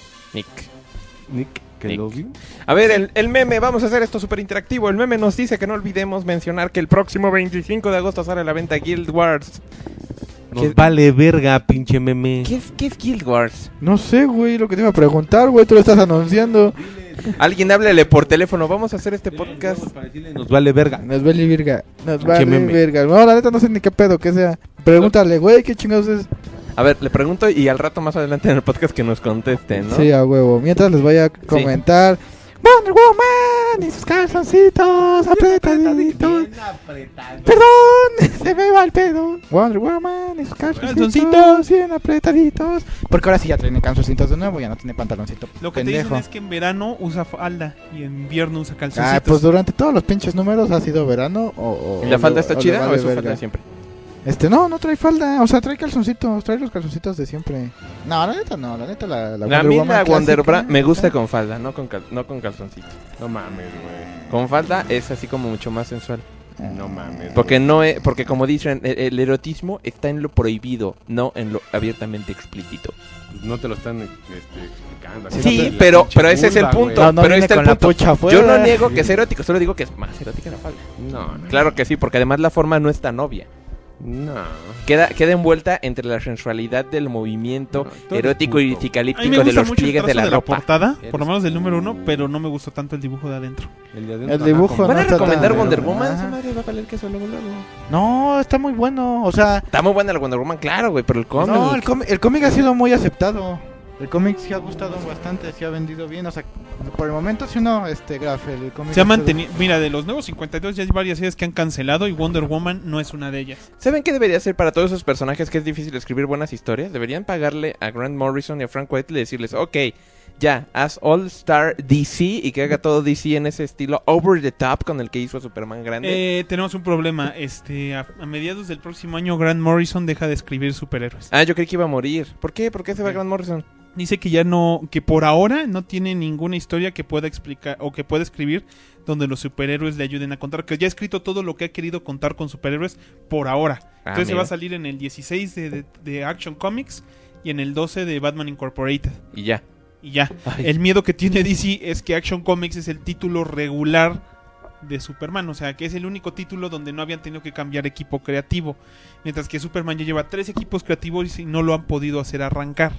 Nick, que Nick. lo vi. A ver, el meme, vamos a hacer esto súper interactivo. El meme nos dice que no olvidemos mencionar que el próximo 25 de agosto sale a la venta Guild Wars. Nos ¿Qué- vale verga, pinche meme. ¿Qué es Guild Wars? No sé, güey, lo que te iba a preguntar, güey, tú lo estás anunciando. Alguien háblele por teléfono. Vamos a hacer este podcast. Nos vale verga. Nos vale verga, nos Pinche vale meme. verga. No, la neta no sé ni qué pedo, que sea. Pregúntale, güey, qué chingados es. A ver, le pregunto y al rato más adelante en el podcast que nos conteste, ¿no? Sí, a huevo. Mientras les voy a comentar. Wonder Woman y sus calzoncitos apretaditos. Perdón, se me va el pedo. Wonder Woman y sus calzoncitos bien apretaditos. Porque ahora sí ya tiene calzoncitos de nuevo, ya no tiene pantaloncito. Lo que pendejo. te dicen es que en verano usa falda y en invierno usa calzoncitos. Ah, pues durante todos los pinches números ha sido verano o ¿Y la falda está le chida vale o es su verga? falda de siempre? No trae falda, o sea, trae calzoncitos, trae los calzoncitos de siempre. No, la neta la A Wonder mí Woman la Wonder clásica, Bra me gusta acá. con falda, no con calzoncito. No mames, güey. Con falda es así como mucho más sensual. No mames. Porque como dicen, el erotismo está en lo prohibido, no en lo abiertamente explícito. Pues no te lo están explicando. Sí, Sí, La pero pinche ese es el vulva, punto. güey. No pero viene este es el con la punto. pucha afuera. Yo no niego que es erótico, solo digo que es más erótica la falda. No. Claro que sí, porque además la forma no es tan obvia. No. Queda envuelta entre la sensualidad del movimiento No, tú eres erótico y puto. A mí me cicalíptico de gusta los mucho el pliegues de trazo la de la ropa. portada, Eres por lo menos del número 1, pero no me gustó tanto el dibujo de adentro. El dibujo ¿Van a está recomendar tan- Wonder Woman? Ajá. Esa madre va a valer queso luego. No, está muy bueno, o sea, Está muy buena la Wonder Woman, claro, güey, pero el cómic. no, el cómic ha sido muy aceptado. El cómic sí ha gustado bastante, sí ha vendido bien, o sea, por el momento sí uno, Graf, el cómic Se ha sido- mantenido. Mira, de los nuevos 52 ya hay varias series que han cancelado y Wonder Woman no es una de ellas. ¿Saben qué debería ser para todos esos personajes que es difícil escribir buenas historias? Deberían pagarle a Grant Morrison y a Frank Whiteley y decirles, ok, ya, haz All Star DC y que haga todo DC en ese estilo over the top con el que hizo a Superman grande. Tenemos un problema. A mediados del próximo año, Grant Morrison deja de escribir superhéroes. Yo creí que iba a morir. ¿Por qué? ¿Por qué se va Grant Morrison? Dice que ya no, que por ahora no tiene ninguna historia que pueda explicar o que pueda escribir donde los superhéroes le ayuden a contar. Que ya ha escrito todo lo que ha querido contar con superhéroes por ahora. Entonces se mira. va a salir en el 16 de Action Comics y en el 12 de Batman Incorporated. Y ya. Y ya. Ay. El miedo que tiene DC es que Action Comics es el título regular de Superman. O sea, que es el único título donde no habían tenido que cambiar equipo creativo. Mientras que Superman ya lleva 3 equipos creativos y no lo han podido hacer arrancar.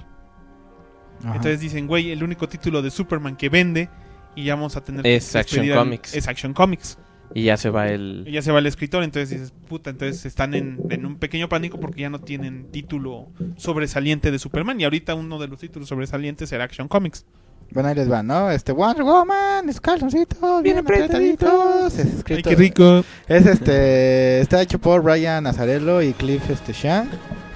Ajá. Entonces dicen, güey, el único título de Superman que vende y ya vamos a tener Es que Action despedir al- Comics. Es Action Comics. Y ya se va Y el... ya se va el escritor, entonces dices, puta, entonces están en un pequeño pánico porque ya no tienen título sobresaliente de Superman y ahorita uno de los títulos sobresalientes será Action Comics. Bueno, ahí les va, ¿no? Wonder Woman, es calzoncitos, bien apretaditos. Es Ay, escrito, qué rico. es está hecho por Ryan Azzarello y Cliff Shang.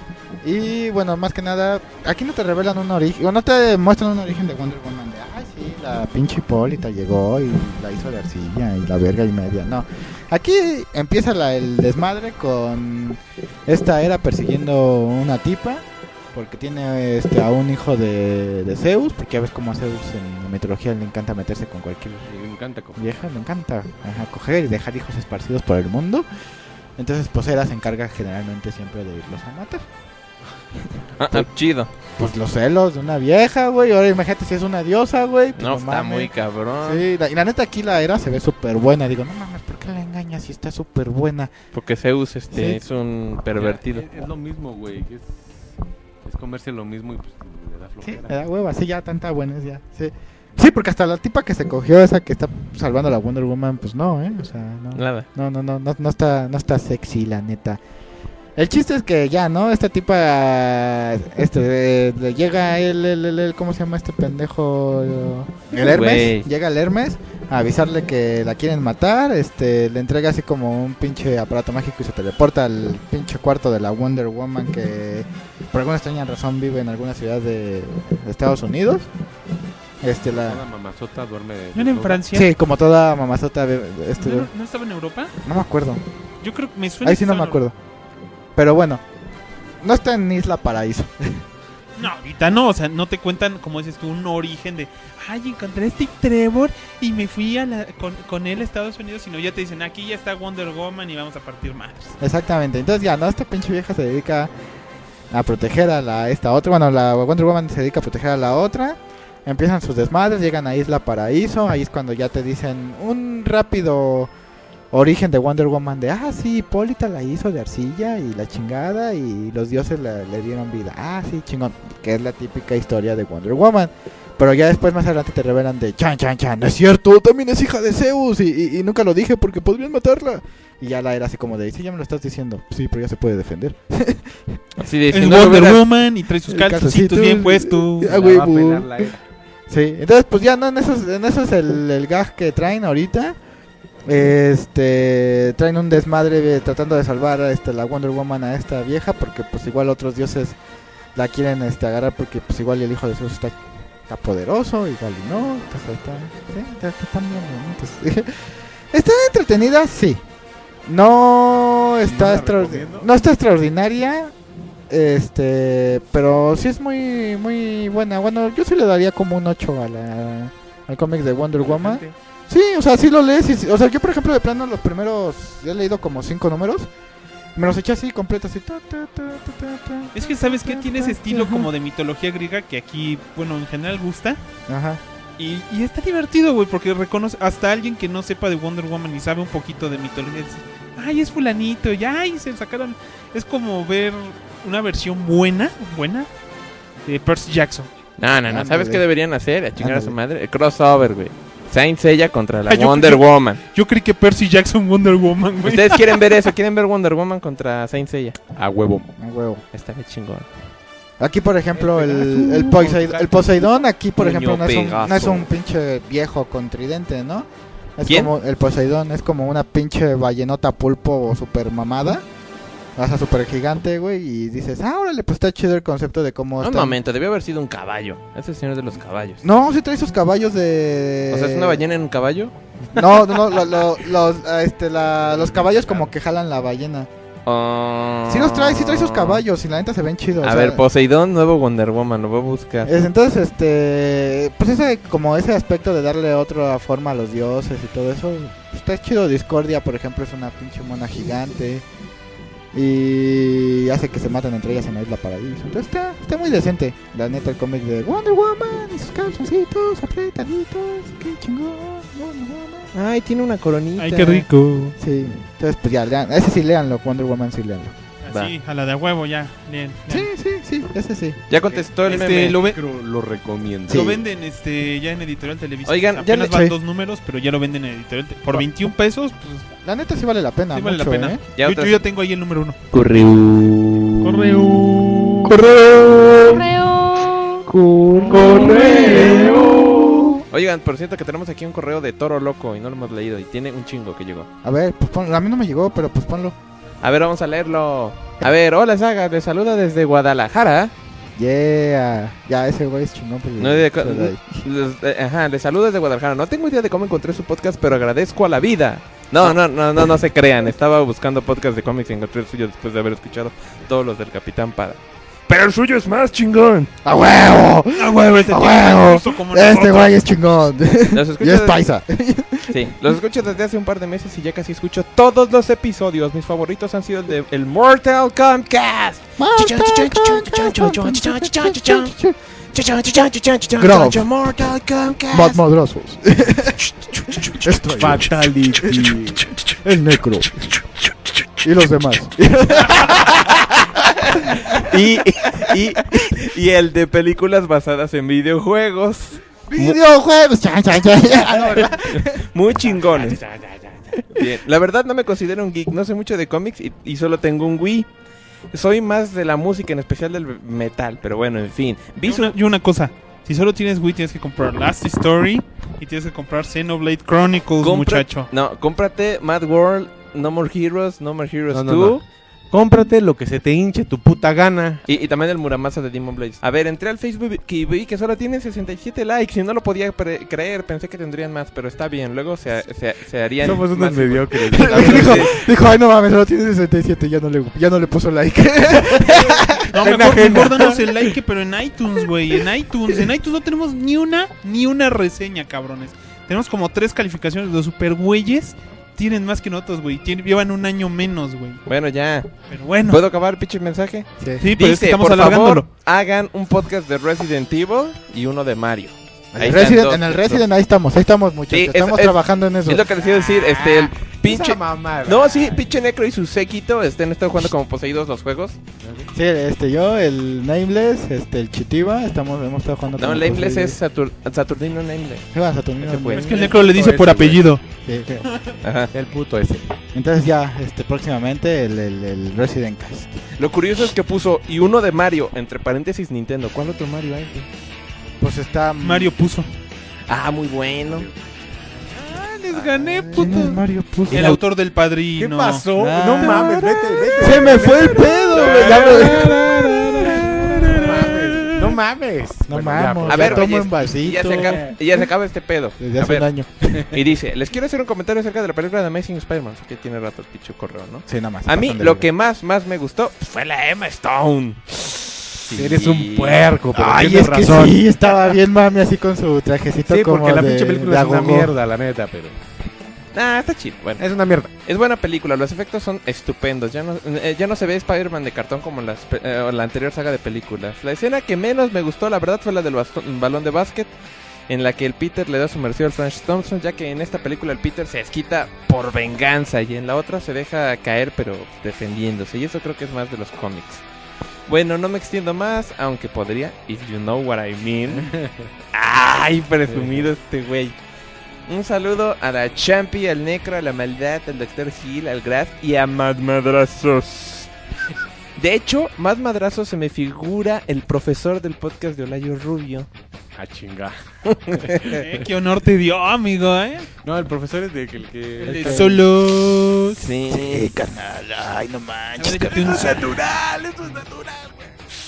Y bueno, más que nada, aquí no te revelan un origen, o no te muestran un origen de Wonder Woman de, ay sí, la pinche Hipólita llegó y la hizo de arcilla y la verga y media, no. Aquí empieza el desmadre con esta era persiguiendo una tipa, porque tiene a un hijo de Zeus, porque ya ves como a Zeus en la mitología le encanta meterse con cualquier Me encanta coger. vieja, le encanta coger y dejar hijos esparcidos por el mundo. Entonces pues Hera se encarga generalmente siempre de irlos a matar. chido. Pues los celos de una vieja, güey. Ahora imagínate si es una diosa, güey. Pues, No, está mames. muy cabrón. Sí, y la neta aquí la Hera se ve súper buena. Digo, no mames, ¿por qué la engañas si está súper buena? Porque Zeus Sí. es un pervertido. Es lo mismo, güey. que Es comerse lo mismo y pues le da Sí, flojera. me da hueva, sí, ya tanta buena es ya. Sí. Sí, porque hasta la tipa que se cogió, esa que está salvando a la Wonder Woman, pues no, o sea, no. Nada. No está sexy, la neta. El chiste es que ya, ¿no? Esta tipa, le llega el, ¿cómo se llama este pendejo? El Hermes. Güey. Llega el Hermes a avisarle que la quieren matar, le entrega así como un pinche aparato mágico y se teleporta al pinche cuarto de la Wonder Woman que por alguna extraña razón vive en alguna ciudad de Estados Unidos. Toda mamazota duerme. ¿No era en Francia? Sí, como toda mamazota, ¿No estaba en Europa? no me acuerdo. Yo creo que me suena. Ahí que sí no me estaba en acuerdo. Pero bueno, no está en Isla Paraíso. No, ahorita no, o sea, no te cuentan, como dices tú, un origen de, ay, encontré a Steve Trevor y me fui con él a Estados Unidos, sino ya te dicen, aquí ya está Wonder Woman y vamos a partir madres. Exactamente. Entonces ya, ¿no? Esta pinche vieja se dedica a proteger a esta otra. Bueno, la Wonder Woman se dedica a proteger a la otra. Empiezan sus desmadres, llegan a Isla Paraíso. Ahí es cuando ya te dicen un rápido origen de Wonder Woman de, sí, Hipólita la hizo de arcilla y la chingada y los dioses le dieron vida. Sí, chingón, que es la típica historia de Wonder Woman. Pero ya después más adelante te revelan de, chan, no es cierto, también es hija de Zeus y nunca lo dije porque podrían matarla. Y ya la era así como de, sí, ya me lo estás diciendo. Sí, pero ya se puede defender. Así de Es si no lo Wonder hubieras- Woman y trae sus calzoncitos bien puestos. Ah, güey, sí, entonces pues ya no, en eso es el gag que traen ahorita. Traen un desmadre tratando de salvar a la Wonder Woman a esta vieja porque pues igual otros dioses la quieren agarrar porque pues igual el hijo de Zeus está poderoso, igual y no, están bien bonitos. ¿Está entretenida? Sí. No no está no está extraordinaria. Pero sí es muy muy buena. Bueno, yo sí le daría como un 8 al cómic de Wonder Woman. Sí, o sea, sí lo lees. O sea, yo por ejemplo de plano los primeros, ya he leído como 5 números. Me los eché así completos, así. Es que, ¿sabes qué? Tiene ese estilo como de mitología griega que aquí, bueno, en general gusta. Ajá. Y está divertido, güey, porque reconoce hasta alguien que no sepa de Wonder Woman y sabe un poquito de mitología. Dice, ay, es fulanito, y ay, se sacaron. Es como ver una versión buena de Percy Jackson. No. ¿Sabes qué deberían hacer? A chingar a su Ándale. madre. El crossover, güey. Saint Seiya contra la Yo Wonder Woman. Yo creí que Percy Jackson Wonder Woman, güey. ¿Ustedes quieren ver eso? ¿Quieren ver Wonder Woman contra Saint Seiya? A huevo. A huevo. Está bien chingón. Aquí por ejemplo el Poseidón aquí por Puño ejemplo Pegaso. no es un pinche viejo con tridente, ¿no? Es ¿Quién? como el Poseidón es como una pinche ballenota pulpo super mamada. O sea, super gigante, güey, y dices, órale, pues está chido el concepto de cómo Un está. momento, debió haber sido un caballo. Es el señor de los caballos. No, sí trae sus caballos de... O sea, ¿es una ballena en un caballo? No, los caballos como que jalan la ballena. Sí trae sus caballos y la neta se ven chidos. A ver, Poseidón, nuevo Wonder Woman, lo voy a buscar. Entonces, pues ese aspecto de darle otra forma a los dioses y todo eso, está chido. Discordia, por ejemplo, es una pinche mona gigante y hace que se maten entre ellas en la isla Paradiso. Entonces está muy decente, la neta, el cómic de Wonder Woman y sus calzoncitos apretaditos, qué chingón, Wonder Woman. Ay, tiene una coronita. Ay, qué rico. Sí, entonces pues ya, ese sí léanlo, Wonder Woman sí léanlo. Así, a la de a huevo, ya. Bien. Sí, ese sí. Ya contestó el meme. Lo recomiendo. Sí. Lo venden ya en Editorial Televisa. Oigan, apenas ya van sí. 2 números, pero ya lo venden en Editorial por 21 pesos. Pues, La neta sí vale la pena, sí vale la mucho, pena. ¿eh? Ya Yo otras- ya tengo ahí el número 1. Oigan, por cierto que tenemos aquí un correo de Toro Loco y no lo hemos leído y tiene un chingo que llegó. A ver, pues ponlo. A mí no me llegó, pero pues ponlo. A ver, vamos a leerlo. A ver, hola Saga, les saluda desde Guadalajara. Yeah. Ya, ese güey es chingón. Porque No, les saludo desde Guadalajara. No tengo idea de cómo encontré su podcast, pero agradezco a la vida. No se crean. Estaba buscando podcast de cómics y encontré el suyo después de haber escuchado todos los del Capitán Pada. Pero el suyo es más chingón. ¡A huevo! ¡A huevo! ¡A huevo! Este güey es chingón. Los Y escucho es paisa. Sí, los escucho desde hace un par de meses y ya casi escucho todos los episodios. Mis favoritos han sido el de el Mortal Kombat. Grove. Mortal Kombat. Más madrazos. Fatality. El necro. Y los demás. Y el de películas basadas en videojuegos. Videojuegos. Muy chingones. Bien. La verdad no me considero un geek, no sé mucho de cómics y solo tengo un Wii. Soy más de la música, en especial del metal, pero bueno, en fin. Y una cosa. Si solo tienes Wii, tienes que comprar Last Story y tienes que comprar Xenoblade Chronicles, muchacho. No, cómprate Mad World, No More Heroes, No More Heroes No, 2. no. Cómprate lo que se te hinche tu puta gana. Y también el Muramasa de Demon Blade. A ver, entré al Facebook y vi que solo tiene 67 likes y no lo podía creer. Pensé que tendrían más, pero está bien. Luego se harían. Somos unos más mediocres. Dijo, ay no mames, solo tiene 67, ya no le puso like. No, mejor danos el like, pero en iTunes, güey. En iTunes no tenemos ni una reseña, cabrones. Tenemos como 3 calificaciones. Los super güeyes tienen más que nosotros, güey. Llevan un año menos, güey. Bueno, ya. Pero bueno. ¿Puedo acabar, pinche mensaje? Sí, pero es que Dice, estamos por alargándolo. favor, hagan un podcast de Resident Evil y uno de Mario. Ahí En están dos. el Resident ahí estamos muchachos. Sí, Estamos trabajando en eso. Es lo que les iba a decir, el pinche... Esa mamada. No, sí, pinche Necro y su séquito han estado jugando como poseídos los juegos. Sí, yo, el Nameless, el Chitiba, hemos estado jugando No, como Nameless cosas es Saturnino Nameless. Sí, va, Saturnino Ese fue. Es que el Nameless. necro le dice por ese, güey. apellido. Sí, sí. Ajá. El puto ese. Entonces ya, próximamente el Resident Cast. Lo curioso es que puso y uno de Mario, entre paréntesis Nintendo. ¿Cuál otro Mario hay? Pues está... Mario puso. Ah, muy bueno. Ah, les gané, ¿Quién es puto. Mario Puzo? El autor del Padrino. ¿Qué pasó? Ah. No mames, vete. Se me fue el pedo, güey. Ya No mames. No Bueno, mames. pues, A ver, tomo oye, en vasito. y ya se acaba este pedo. Desde A hace un ver, año. y dice, les quiero hacer un comentario acerca de la película de Amazing Spider-Man. Que tiene rato el picho correo, ¿no? Sí, nada más. A mí pasan de lo verga. que más me gustó fue la Emma Stone. Eres un puerco, pero Ay, tienes es que razón. sí, estaba bien mami así con su trajecito Sí, como porque la de- pinche de película es una agogó. mierda, la neta, pero... Ah, está chido. Bueno, Es una mierda. es buena película. Los efectos son estupendos. Ya no se ve Spider-Man de cartón como en la anterior saga de películas. La escena que menos me gustó, la verdad, fue la del balón de básquet, en la que el Peter le da su merced al Flash Thompson, ya que en esta película el Peter se desquita por venganza y en la otra se deja caer pero defendiéndose. Y eso creo que es más de los cómics. Bueno, no me extiendo más, aunque podría, if you know what I mean. Ay, presumido este güey. Un saludo a la Champi, al Necro, a la Maldad, al Dr. Hill, al Graf y a Mad Madrazos. De hecho, Mad Madrazos se me figura el profesor del podcast de Olayo Rubio. A chingar. Qué honor te dio, amigo, No, el profesor es de que... El que... El de solos. Sí. Carnal, ay, no manches. Échate un natural, eso es natural, güey.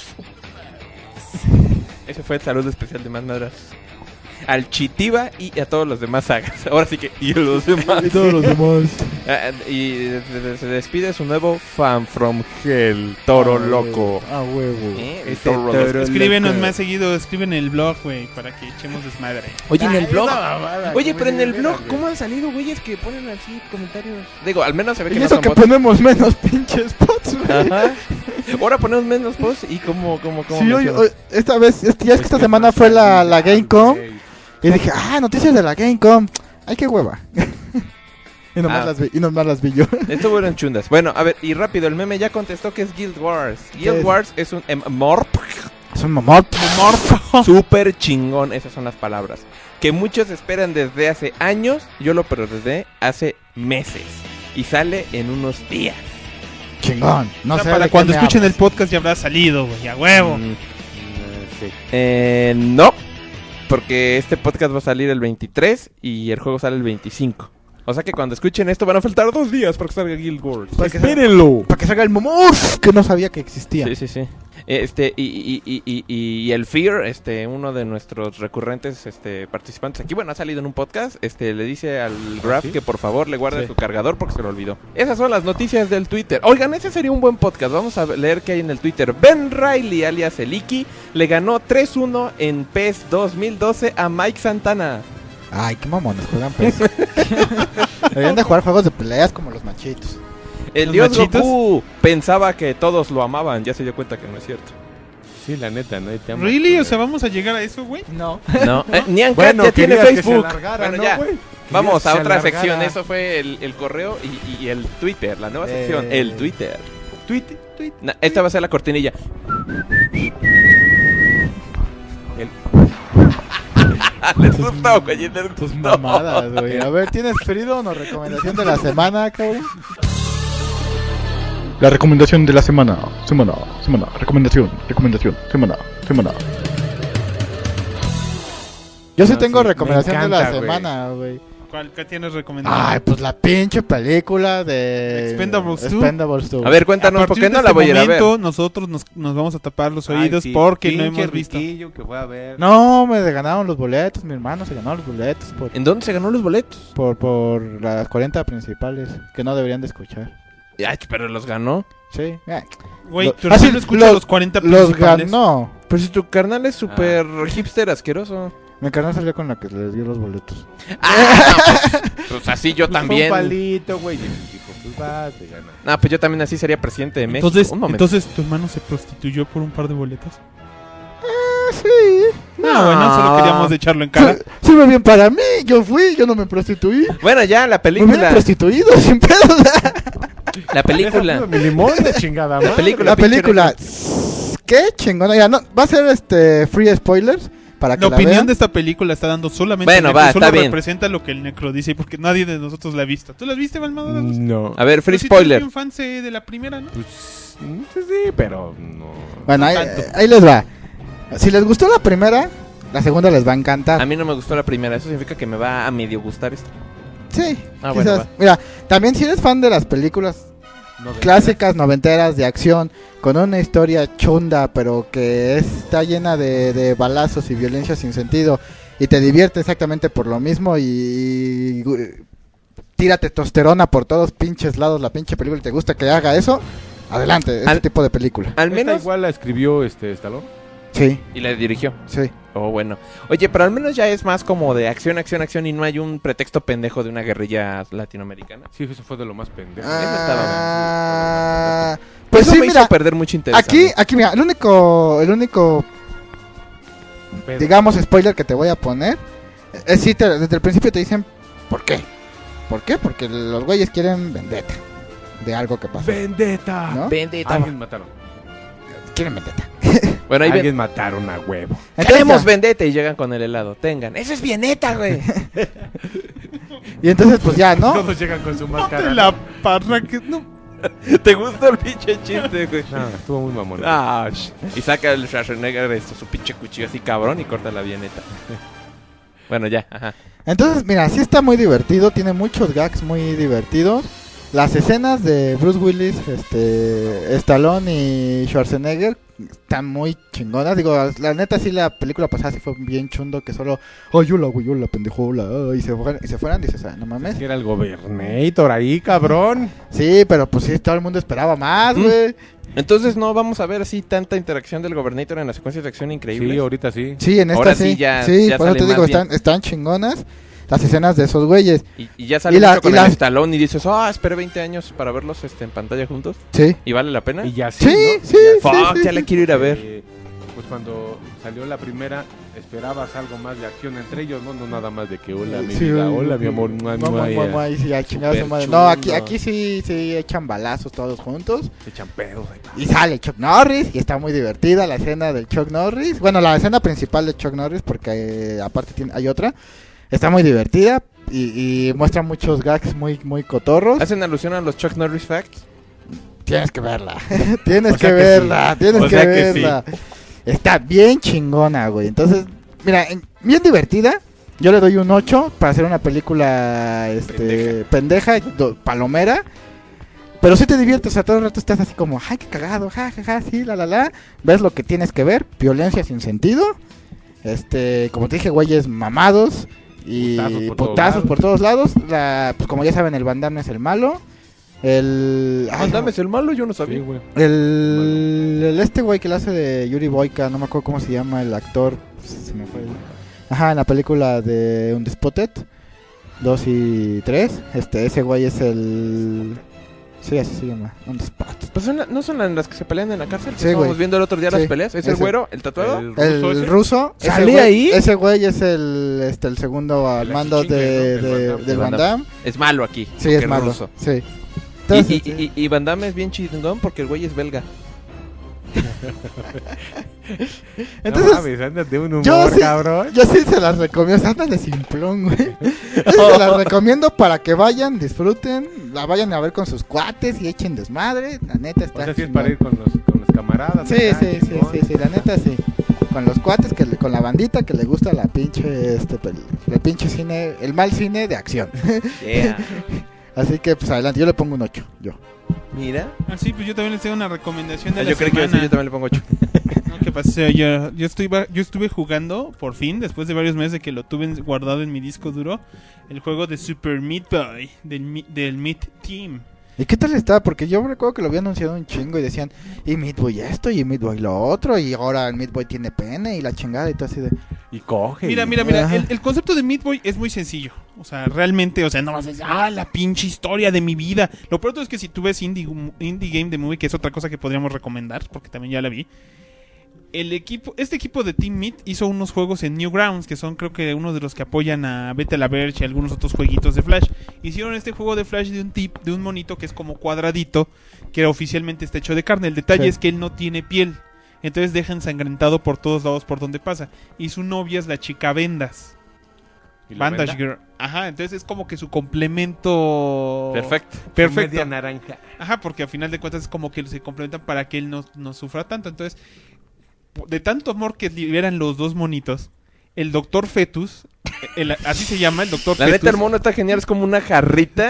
Ese fue el saludo especial de Mad Madrazos. Al Chitiba y a todos los demás sagas. Ahora sí que, y a los demás. Y todos los demás. Y se despide su nuevo fan from hell, Toro Loco. Ah, huevo. El Ese Toro Toro Loco. Escríbenos loco. más seguido, escribe en el blog, güey, para que echemos desmadre. Oye, en el Ay, blog. esa mamada, Oye, ¿cómo pero en el de blog, veras, ¿cómo han salido güeyes que ponen así comentarios? Digo, al menos se ve que Y no eso son que bots. ponemos menos pinches spots, güey. Ajá. Ahora ponemos menos posts y como Sí, hoy, esta vez, ya es que esta semana fue la Gamecom. Y dije, noticias de la Gamecom. Ay, qué hueva. y nomás las vi yo. Estuvieron chundas. Bueno, a ver, y rápido, el meme ya contestó que es Guild Wars. Guild es? Wars es un MMORP Es un mamot. súper chingón, esas son las palabras. Que muchos esperan desde hace años, yo lo desde hace meses. Y sale en unos días. Chingón. No O sea, sé para de qué cuando me escuchen el hablas. podcast ya habrá salido, güey, a huevo. Sí. No, porque este podcast va a salir el 23 y el juego sale el 25. O sea que cuando escuchen esto van a faltar 2 días para que salga Guild Wars. Para que Espérenlo. Para que salga el Momorph, que no sabía que existía. Sí, sí, sí. Y el Fear, uno de nuestros recurrentes participantes aquí, bueno, ha salido en un podcast, le dice al Graf ¿sí? que por favor le guarde Sí. su cargador porque se lo olvidó. Esas son las noticias del Twitter. Oigan, ese sería un buen podcast. Vamos a leer qué hay en el Twitter. Ben Riley, alias Eliki, le ganó 3-1 en PES 2012 a Mike Santana. Ay, qué mamones juegan PES. Deberían de jugar juegos de peleas como los machitos. El ¿Los dios machitos? Goku pensaba que todos lo amaban, ya se dio cuenta que no es cierto. Sí, la neta, ¿no? Te amo. ¿Really? O sea, ¿vamos a llegar a eso, güey? No. No, Nyan Cat Bueno, ya tiene querías que se Facebook. alargara, Bueno, ¿no, ya. güey? Vamos Querías a que se otra alargara. sección. Eso fue el correo y el Twitter, la nueva sección, el Twitter. Tweet. Esta va a ser la cortinilla. Le gustó, güey, le Tus gustó. mamadas, güey. A ver, ¿tienes ferido o no? Recomendación de la semana, cabrón. La recomendación de la semana. Recomendación. Semana. Yo sí No, tengo sí, me recomendación de la encanta, güey. semana, güey. ¿Qué tienes recomendado? Ay, pues la pinche película de Expendables 2. Expendables 2. A ver, cuéntanos, A ¿por partir qué no de la este voy a ir a ver? momento, nosotros nos vamos a tapar los oídos Ay, sí, porque no pinche hemos visto. riquillo que voy a ver. No, me ganaron los boletos, mi hermano se ganó los boletos ¿En dónde se ganó los boletos? por las 40 principales que no deberían de escuchar. Ay, pero los ganó. Sí. Güey, Lo- tu ah, sí, hermano escucha los- los 40 Los principales. ganó. Pero si tu carnal es súper hipster asqueroso. Mi carnal salió con la que les dio los boletos. Pues así yo Pues también. fue un palito, güey. Y dijo, pues va, te gana. Ah, pues yo también así sería presidente de México. Entonces, Un momento. entonces, ¿tu hermano se prostituyó por un par de boletos? Sí. No, bueno, solo queríamos echarlo en cara. Sirve bien para mí. Yo no me prostituí. Bueno, ya la Me hubiera película. prostituido sin pedo. La película. Mi limón de chingada, La madre. película. La película. Qué chingona. Ya, no, va a ser free spoilers para que La la opinión vean. de esta película está dando solamente Bueno, el Necro, va, solo está bien. representa lo que el Necro dice porque nadie de nosotros la ha visto. ¿Tú la has visto, Valmador? No. A ver, free Pero si tú eres spoiler. bien fan de la primera, ¿no? Pues, sí, pero no. Bueno, ahí, tanto. ahí les va. Si les gustó la primera, la segunda les va a encantar. A mí no me gustó la primera. Eso significa que me va a medio gustar esto. Sí, Ah, quizás. bueno, va. Mira, también si eres fan de las películas clásicas noventeras de acción, con una historia chunda, pero que está llena de balazos y violencia sin sentido, y te divierte exactamente por lo mismo, y tira testosterona por todos pinches lados la pinche película y te gusta que haga eso, adelante, este tipo de película. Al Esta menos... igual la escribió Stallone. Sí, Y la dirigió. sí. Oh, bueno. Oye, pero al menos ya es más como de acción, acción, acción y no hay un pretexto pendejo de una guerrilla latinoamericana. Sí, eso fue de lo más pendejo. Pues Eso sí, me mira, hizo perder mucho interés. aquí mira, el único Pero- digamos spoiler que te voy a poner es sí, desde el principio te dicen ¿por qué? ¿Por qué? Porque los güeyes quieren vendetta de algo que pasó, ¡Vendetta! ¿no? Bendita. Alguien mataron. Quieren vendetta. Bueno, ahí Alguien mataron a huevo. queremos ya. vendetta y llegan con el helado. Tengan. Eso es bien neta, güey. Y entonces pues ya, ¿no? Todos llegan con su máscara. La parra que no. ¿Te gustó el pinche chiste, güey? No, estuvo muy mamón. Ah, y saca el Schwarzenegger su pinche cuchillo así cabrón y corta la vieneta. Bueno, ya, ajá. Entonces, mira, sí está muy divertido, tiene muchos gags muy divertidos. Las escenas de Bruce Willis, Stallone y Schwarzenegger están muy chingonas. Digo, la neta sí la película pasada sí fue bien chundo que solo, ay, yo la pendejola, y se fueran, dices, no mames. Que era el Gobernator ahí, cabrón. Sí, pero pues sí, todo el mundo esperaba más, güey. Entonces no vamos a ver así tanta interacción del Gobernator en las secuencias de acción increíbles. Sí, ahorita sí. Sí, en esta Ahora sí. sí ya sí, por eso sale te digo, más bien. están chingonas las escenas de esos güeyes. Y ya sale Y la- mucho con y el la- Stallone y dices, esperé 20 años para verlos en pantalla juntos. Sí. ¿Y vale la pena? Y ya sí, Sí, ¿no? sí, Ya Fuck, sí, ya sí. la quiero ir a ver. Pues cuando salió la primera, esperabas algo más de acción entre ellos, no nada más de que hola mi Sí, vida, hola mi amor, y sí, a chingar a su madre. Súper No, chulo. aquí sí echan balazos todos juntos. se echan pedos ahí. Y sale Chuck Norris y está muy divertida la escena del Chuck Norris. Bueno, la escena principal de Chuck Norris, porque aparte hay otra. Está muy divertida y muestra muchos gags muy, muy cotorros. ¿Hacen alusión a los Chuck Norris Facts? Tienes que verla. Tienes O que sea que verla. Tienes O que sea que verla. Está bien chingona, güey. Entonces, mira, bien divertida. Yo le doy un 8 para hacer una película pendeja, palomera. Pero sí te diviertes, o sea, todo el rato estás así como, ay, qué cagado, ja, ja, ja, sí, la. Ves lo que tienes que ver, violencia sin sentido. Como te dije, güeyes mamados y Putazos por todos lados. Pues como ya saben, el Van Damme es el malo. Van Damme es el malo, yo no Sí, sabía. güey. El güey que le hace de Yuri Boyka, no me acuerdo cómo se llama el actor, se me fue. Ajá, en la película de Undisputed 2 y 3, ese güey es el... Sí, así se llama, Undisputed. Pues ¿no son las que se pelean en la cárcel? Que Sí, estábamos güey. viendo el otro día Sí, las peleas. ¿Es el ese. güero, el tatuado? El ruso, ese ¿Sale güey- ahí? Ese güey es el segundo al El mando achichincle, ¿no? del Van Damme. Es malo aquí. Sí, porque es malo, ruso. sí. Entonces, Y Van Damme es bien chingón porque el güey es belga. entonces No mames, andas de un humor, yo sí, cabrón. yo sí se las recomiendo, andan de simplón, güey. Yo sí se las recomiendo para que vayan, disfruten, la vayan a ver con sus cuates y echen desmadre. La neta O está sea, sí es chingón. para ir con los camaradas. Sí, acá, sí, chingón. la neta sí. Con los cuates, con la bandita que le gusta la pinche, el pinche cine, el mal cine de acción. Yeah. Así que, pues adelante, yo le pongo un 8, yo. Mira. Ah, sí, pues yo también les tengo una recomendación de la Yo creo que semana. yo también le pongo 8. No, ¿qué pasó? Yo estuve jugando, por fin, después de varios meses de que lo tuve guardado en mi disco duro, el juego de Super Meat Boy, del Meat Team. ¿Y qué tal está? Porque yo recuerdo que lo había anunciado un chingo y decían, y Meat Boy esto, y Meat Boy lo otro, y ahora el Meat Boy tiene pene y la chingada y todo así de... Y coge. Mira, Ajá. el concepto de Meat Boy es muy sencillo. O sea, realmente, o sea, no vas a decir, la pinche historia de mi vida. Lo pronto es que si tú ves Indie Game The Movie, que es otra cosa que podríamos recomendar, porque también ya la vi. Este equipo de Team Meat hizo unos juegos en Newgrounds, que son creo que uno de los que apoyan a Vete a la Verge y algunos otros jueguitos de Flash. Hicieron este juego de Flash de un monito que es como cuadradito, que oficialmente está hecho de carne. El detalle Sí. es que él no tiene piel. Entonces deja ensangrentado por todos lados por donde pasa. Y su novia es la chica Vendas. ¿Y la Bandage venda? Girl. Ajá, entonces es como que su complemento... Perfecto. Perfecto. Media naranja. Ajá, porque al final de cuentas es como que se complementan para que él no sufra tanto. Entonces, de tanto amor que liberan los dos monitos, el Doctor Fetus, así se llama, el Doctor La Fetus. neta, el mono está genial. Es como una jarrita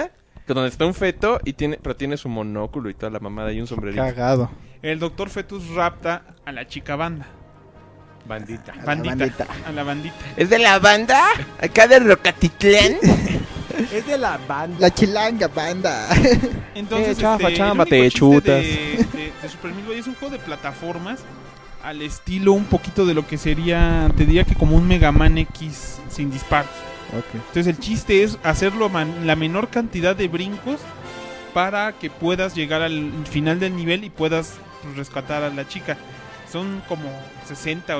donde está un feto y pero tiene su monóculo y toda la mamada y un sombrerito. Cagado. El Dr. Fetus rapta a la chica banda. Bandita. Bandita. A la bandita. ¿Es de la banda? ¿Acá de Rocatitlán? Es de la banda. La chilanga banda. Entonces, chafa, el chamba, único te chiste chutas. de Super Meat Boy es un juego de plataformas al estilo un poquito de lo que sería, te diría que como un Mega Man X sin disparos. Ok. Entonces el chiste es hacerlo la menor cantidad de brincos para que puedas llegar al final del nivel y puedas rescatar a la chica. Son como 60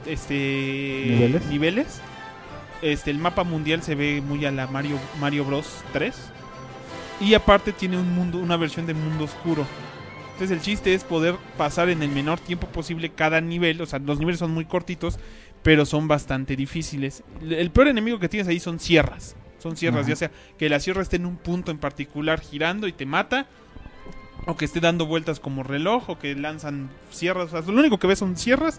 niveles. El mapa mundial se ve muy a la Mario Bros 3. Y aparte tiene una versión de mundo oscuro. Entonces el chiste es poder pasar en el menor tiempo posible cada nivel. O sea, los niveles son muy cortitos, pero son bastante difíciles. El peor enemigo que tienes ahí son sierras. Ajá. Ya sea que la sierra esté en un punto en particular girando y te mata, o que esté dando vueltas como reloj, o que lanzan sierras. O sea, lo único que ves son sierras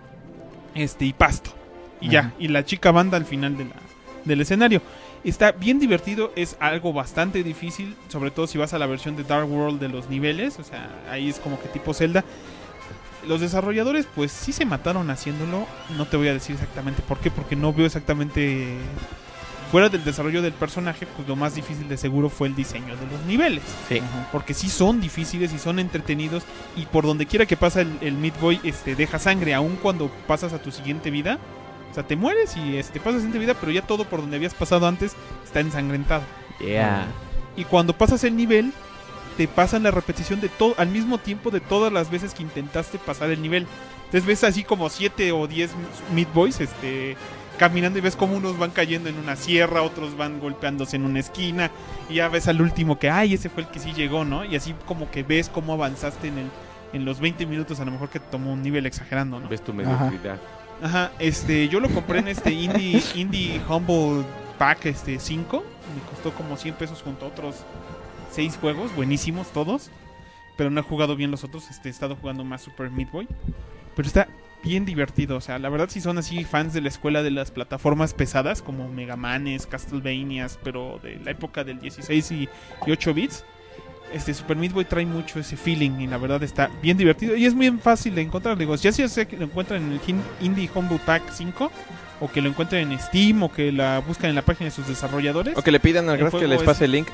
y pasto. Y ya, y la chica banda al final del escenario. Está bien divertido, es algo bastante difícil, sobre todo si vas a la versión de Dark World de los niveles. O sea, ahí es como que tipo Zelda. Los desarrolladores pues sí se mataron haciéndolo. No te voy a decir exactamente por qué, porque no veo exactamente. Fuera del desarrollo del personaje, pues lo más difícil de seguro fue el diseño de los niveles. Sí. Porque sí son difíciles y son entretenidos. Y por donde quiera que pasa el Meat Boy, deja sangre, aun cuando pasas a tu siguiente vida. O sea, te mueres y pasas a la siguiente vida, pero ya todo por donde habías pasado antes está ensangrentado. Yeah. Y cuando pasas el nivel, te pasan la repetición de todo al mismo tiempo de todas las veces que intentaste pasar el nivel. Entonces ves así como 7 o 10 Meat Boys caminando y ves como unos van cayendo en una sierra, otros van golpeándose en una esquina, y ya ves al último que, ese fue el que sí llegó, ¿no? Y así como que ves cómo avanzaste en los 20 minutos a lo mejor que te tomó un nivel, exagerando, ¿no? Ves tu mediocridad. Ajá, yo lo compré en Indie Humble Pack 5, me costó como 100 pesos junto a otros 6 juegos, buenísimos todos, pero no he jugado bien los otros, he estado jugando más Super Meat Boy, pero está bien divertido. O sea, la verdad si son así fans de la escuela de las plataformas pesadas como Mega Manes, Castlevanias, pero de la época del 16 y 8 bits, Super Meat Boy trae mucho ese feeling y la verdad está bien divertido y es muy fácil de encontrar. Digo, ya sea que lo encuentran en el Indie Humble Pack 5 o que lo encuentren en Steam o que la buscan en la página de sus desarrolladores, O que le pidan al El Graf que juego les pase el link.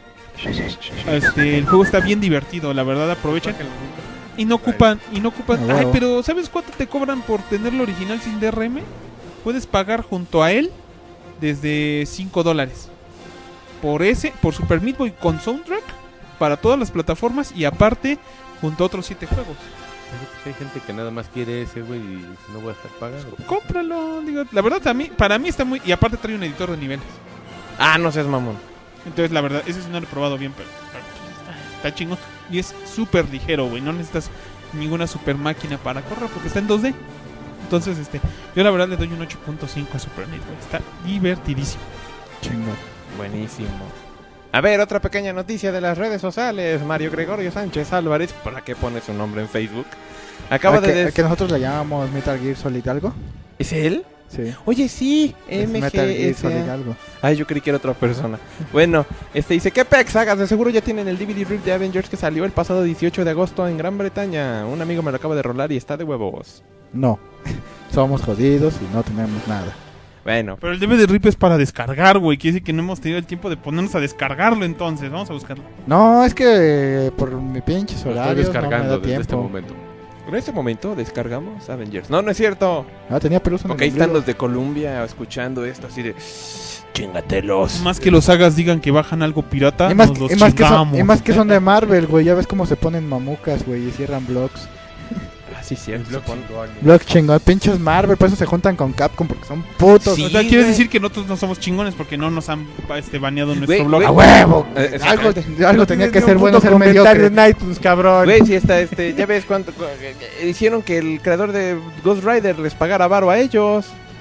el juego está bien divertido, la verdad aprovechen. Y no ocupan. Ah, Ay, huevo. pero ¿sabes cuánto te cobran por tenerlo original sin DRM? Puedes pagar junto a él desde $5 por Super Meat Boy con soundtrack para todas las plataformas y aparte junto a otros 7 juegos. Hay gente que nada más quiere ese, güey, y no voy a estar pagando. Cómpralo, digo, la verdad para mí está muy, y aparte trae un editor de niveles. Ah, no seas mamón. Entonces la verdad, ese sí no lo he probado bien, pero está chingón y es súper ligero, güey, no necesitas ninguna super máquina para correr porque está en 2D. Entonces, yo la verdad le doy un 8.5 a Super Meat Boy. Está divertidísimo. Chingón. Buenísimo. A ver, otra pequeña noticia de las redes sociales. Mario Gregorio Sánchez Álvarez, ¿para qué pone su nombre en Facebook? Acaba de... que nosotros le llamamos Metal Gear Solid algo. ¿Es él? Sí. Oye, sí, Es Metal Gear Solid MGS. algo. Ay, yo creí que era otra persona. Bueno, dice, ¿qué pex sagas? De seguro ya tienen el DVD RIP de Avengers que salió el pasado 18 de agosto en Gran Bretaña. Un amigo me lo acaba de rolar y está de huevos. No. Somos jodidos y no tenemos nada. Bueno, Pero el DVD RIP es para descargar, güey. Quiere decir que no hemos tenido el tiempo de ponernos a descargarlo entonces. Vamos a buscarlo. No, es que por mi pinches Lo estoy horarios no me descargando da desde este tiempo. momento. en este momento descargamos Avengers. No, no es cierto. Ah, tenía pelusa en Porque el ahí están ombligo. los de Columbia escuchando esto así de... Chingatelos. Más que los sagas digan que bajan algo pirata, Y más, nos los y más que son, chingamos. y más que son de Marvel, güey. Ya ves cómo se ponen mamucas, güey, y cierran blogs. Ah, sí, cierto. Blogs chingón. Blogs chingón, pinches Marvel, por eso se juntan con Capcom, porque son putos. Sí. O sea, quieres güey. decir que nosotros no somos chingones porque no nos han baneado nuestro Güey, blog. güey. ¡A huevo! Exacto. Algo tenía que ser bueno, ser mediocre. en iTunes, cabrón. Güey, si está, ya ves cuánto... hicieron que el creador de Ghost Rider les pagara varo a ellos.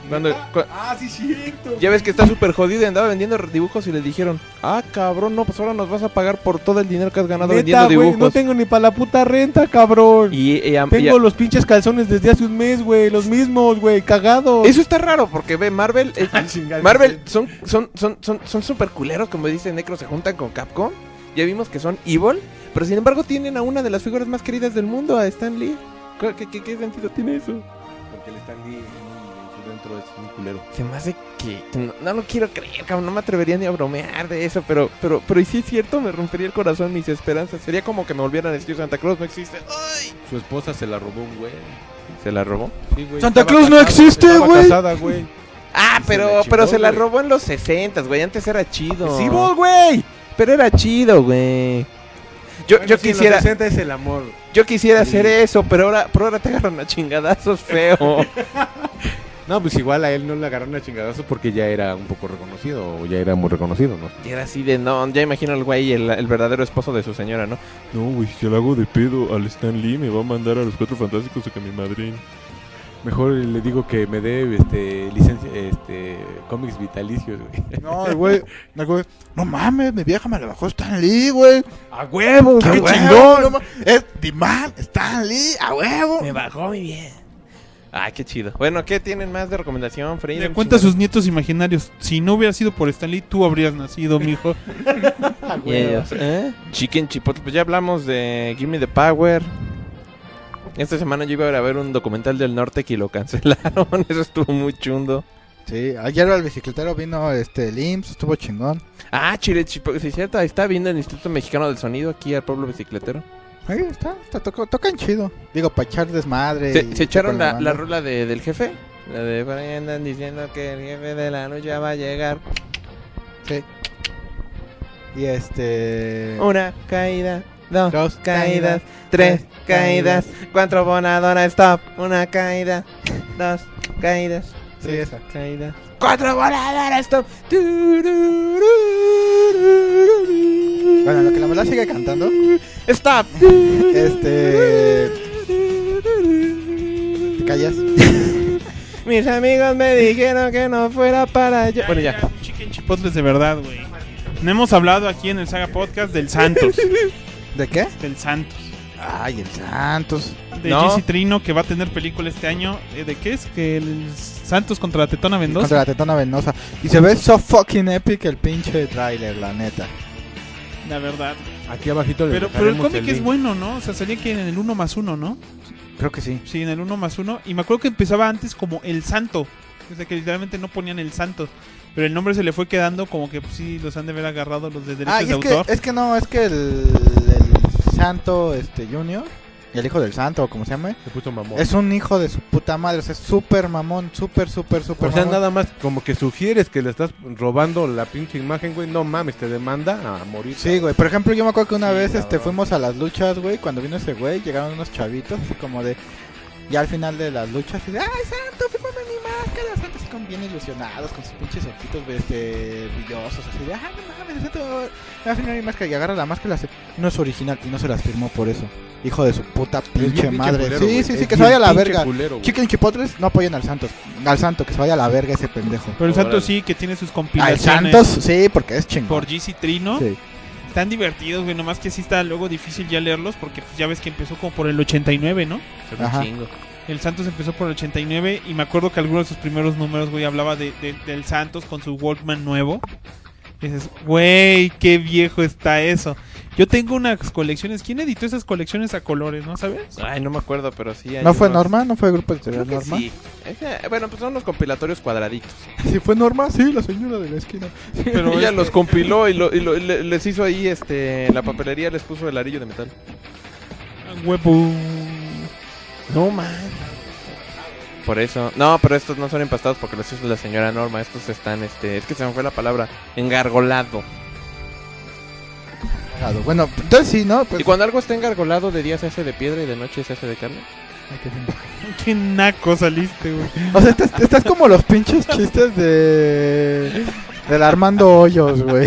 Sí, cierto. Ya ves que está súper jodido y andaba vendiendo dibujos y le dijeron, cabrón, no, pues ahora nos vas a pagar por todo el dinero que has ganado vendiendo Neta, dibujos. güey, no tengo ni para la puta renta, cabrón. Tengo los pinches calzones desde hace un mes, güey, los mismos, güey, cagados. Eso está raro porque ve, Marvel son súper culeros, como dice Necro, se juntan con Capcom. Ya vimos que son evil, pero sin embargo tienen a una de las figuras más queridas del mundo, a Stan Lee. ¿Qué sentido tiene eso? Porque el Stan Lee en su dentro es un culero. Se me hace que no lo quiero creer, cabrón, no me atrevería ni a bromear de eso, pero y si es cierto, me rompería el corazón, mis esperanzas. Sería como que me volvieran a decir Santa Claus no existe. ¡Ay! Su esposa se la robó un güey. ¿Se la robó? Sí, güey. Santa Estaba Claus no existe, estaba güey. casada, güey. Pero se la güey. robó en los 60s, güey, antes era chido. Sí, vos, güey. Pero era chido, güey. Yo quisiera... En los 60 es el amor. Yo quisiera hacer eso, pero ahora te agarran a chingadazos feo. No, pues igual a él no le agarraron a chingadazos porque ya era un poco reconocido, o ya era muy reconocido, ¿no? Y era así de, no, ya imagino al güey, el verdadero esposo de su señora, ¿no? No, güey, si le hago de pedo al Stan Lee, me va a mandar a los Cuatro Fantásticos a que me madren. Mejor le digo que me dé licencia, cómics vitalicios, güey. No, el güey, no mames, mi vieja me la bajó Stan Lee, güey. ¡A huevo! ¡Qué chingón! No es Diman, Stan Lee, a huevo. Me bajó muy bien. Ah, qué chido. Bueno, ¿qué tienen más de recomendación, Freddy? Le cuenta a sus nietos imaginarios. Si no hubiera sido por Stan Lee, tú habrías nacido, mijo. Y ellos, Chicken Chipotle. Pues ya hablamos de Give Me the Power. Esta semana yo iba a ver un documental del norte que lo cancelaron. Eso estuvo muy chundo. Sí, ayer el bicicletero vino el IMSS, estuvo chingón. Chile Chipotle. Sí, es cierto. Ahí está viendo el Instituto Mexicano del Sonido aquí al pueblo bicicletero. Ahí está tocan chido. Digo, para echar desmadre. ¿Se echaron la rola del jefe? La de por ahí andan diciendo que el jefe de la noche va a llegar. Sí. Y Una caída, dos Dos caídas, caídas, tres tres caídas, cuatro voladora, stop. Una caída, dos caídas, Sí, tres esa. caídas, cuatro voladoras, stop. Bueno, lo que la verdad sigue cantando. Stop. ¿Te callas? Mis amigos me dijeron que no fuera para allá. Bueno, ya. Chicken Chipotles de verdad, güey. No hemos hablado aquí en el Saga Podcast del Santos. ¿De qué? Del Santos. Ay, el Santos. De No. GC Trino, que va a tener película este año. ¿De qué es? Que el Santos contra la Tetona Mendoza. Contra la tetona venosa. Y se ve so fucking epic el pinche trailer, la neta. La verdad. Aquí abajito le Pero el dejaremos cómic es link. bueno, ¿no? O sea, salía que en el 1+1, ¿no? Creo que sí. Sí, en el 1+1. Y me acuerdo que empezaba antes como El Santo. O sea, que literalmente no ponían El Santo. Pero el nombre se le fue quedando como que pues, sí los han de haber agarrado los de derechos Y de autor. es que el Santo Junior, y el hijo del Santo, o como se llame, Se puso mamón. es un hijo de su puta madre. O sea, es súper mamón, súper O sea, mamón. nada más como que sugieres que le estás robando la pinche imagen, güey. No mames, te demanda a morir. Sí, güey. Por ejemplo, yo me acuerdo que una Sí, vez cabrón. fuimos a las luchas, güey. Cuando vino ese güey, llegaron unos chavitos, así como de. Ya al final de las luchas, así de, ¡ay, Santo, fírmame mi máscara! Santo, así como bien ilusionados, con sus pinches ojitos brillosos, así de, ¡ay, no mames, Santo! Me va a firmar mi máscara. Y agarra la máscara, no es original y no se las firmó por eso. Hijo de su puta Es bien pinche madre. culero, Sí, güey. sí, Es que se bien vaya a la pinche verga. culero, güey. Chicken Chipotles no apoyen al Santo, que se vaya a la verga ese pendejo. Pero el Santo Órale. sí, que tiene sus Al compilaciones Santos, sí, porque es chingón. por GC Trino. Sí. Están divertidos, güey. Nomás que sí está luego difícil ya leerlos porque pues, ya ves que empezó como por el 89, ¿no? Se fue un Ajá. chingo. El Santos empezó por el 89 y me acuerdo que algunos de sus primeros números, güey, hablaba del Santos con su Walkman nuevo. Y dices, güey, qué viejo está eso. Yo tengo unas colecciones. ¿Quién editó esas colecciones a colores, no sabes? Ay, no me acuerdo, pero sí. hay ¿No fue unos- Norma? ¿No fue el grupo editorial Creo que Norma? sí. Bueno, pues son los compilatorios cuadraditos. ¿Sí fue Norma? Sí, la señora de la esquina. Pero Ella este- los compiló y les hizo ahí, la papelería les puso el arillo de metal. Huevo. No, man. Por eso. No, pero estos no son empastados porque los hizo la señora Norma. Estos están, es que se me fue la palabra. Engargolado. Bueno, entonces sí, ¿no? Pues, Y cuando algo está engargolado, de día se hace de piedra y de noche se hace de carne. Qué naco saliste, güey. o sea, estás como los pinches chistes del Armando Hoyos, güey.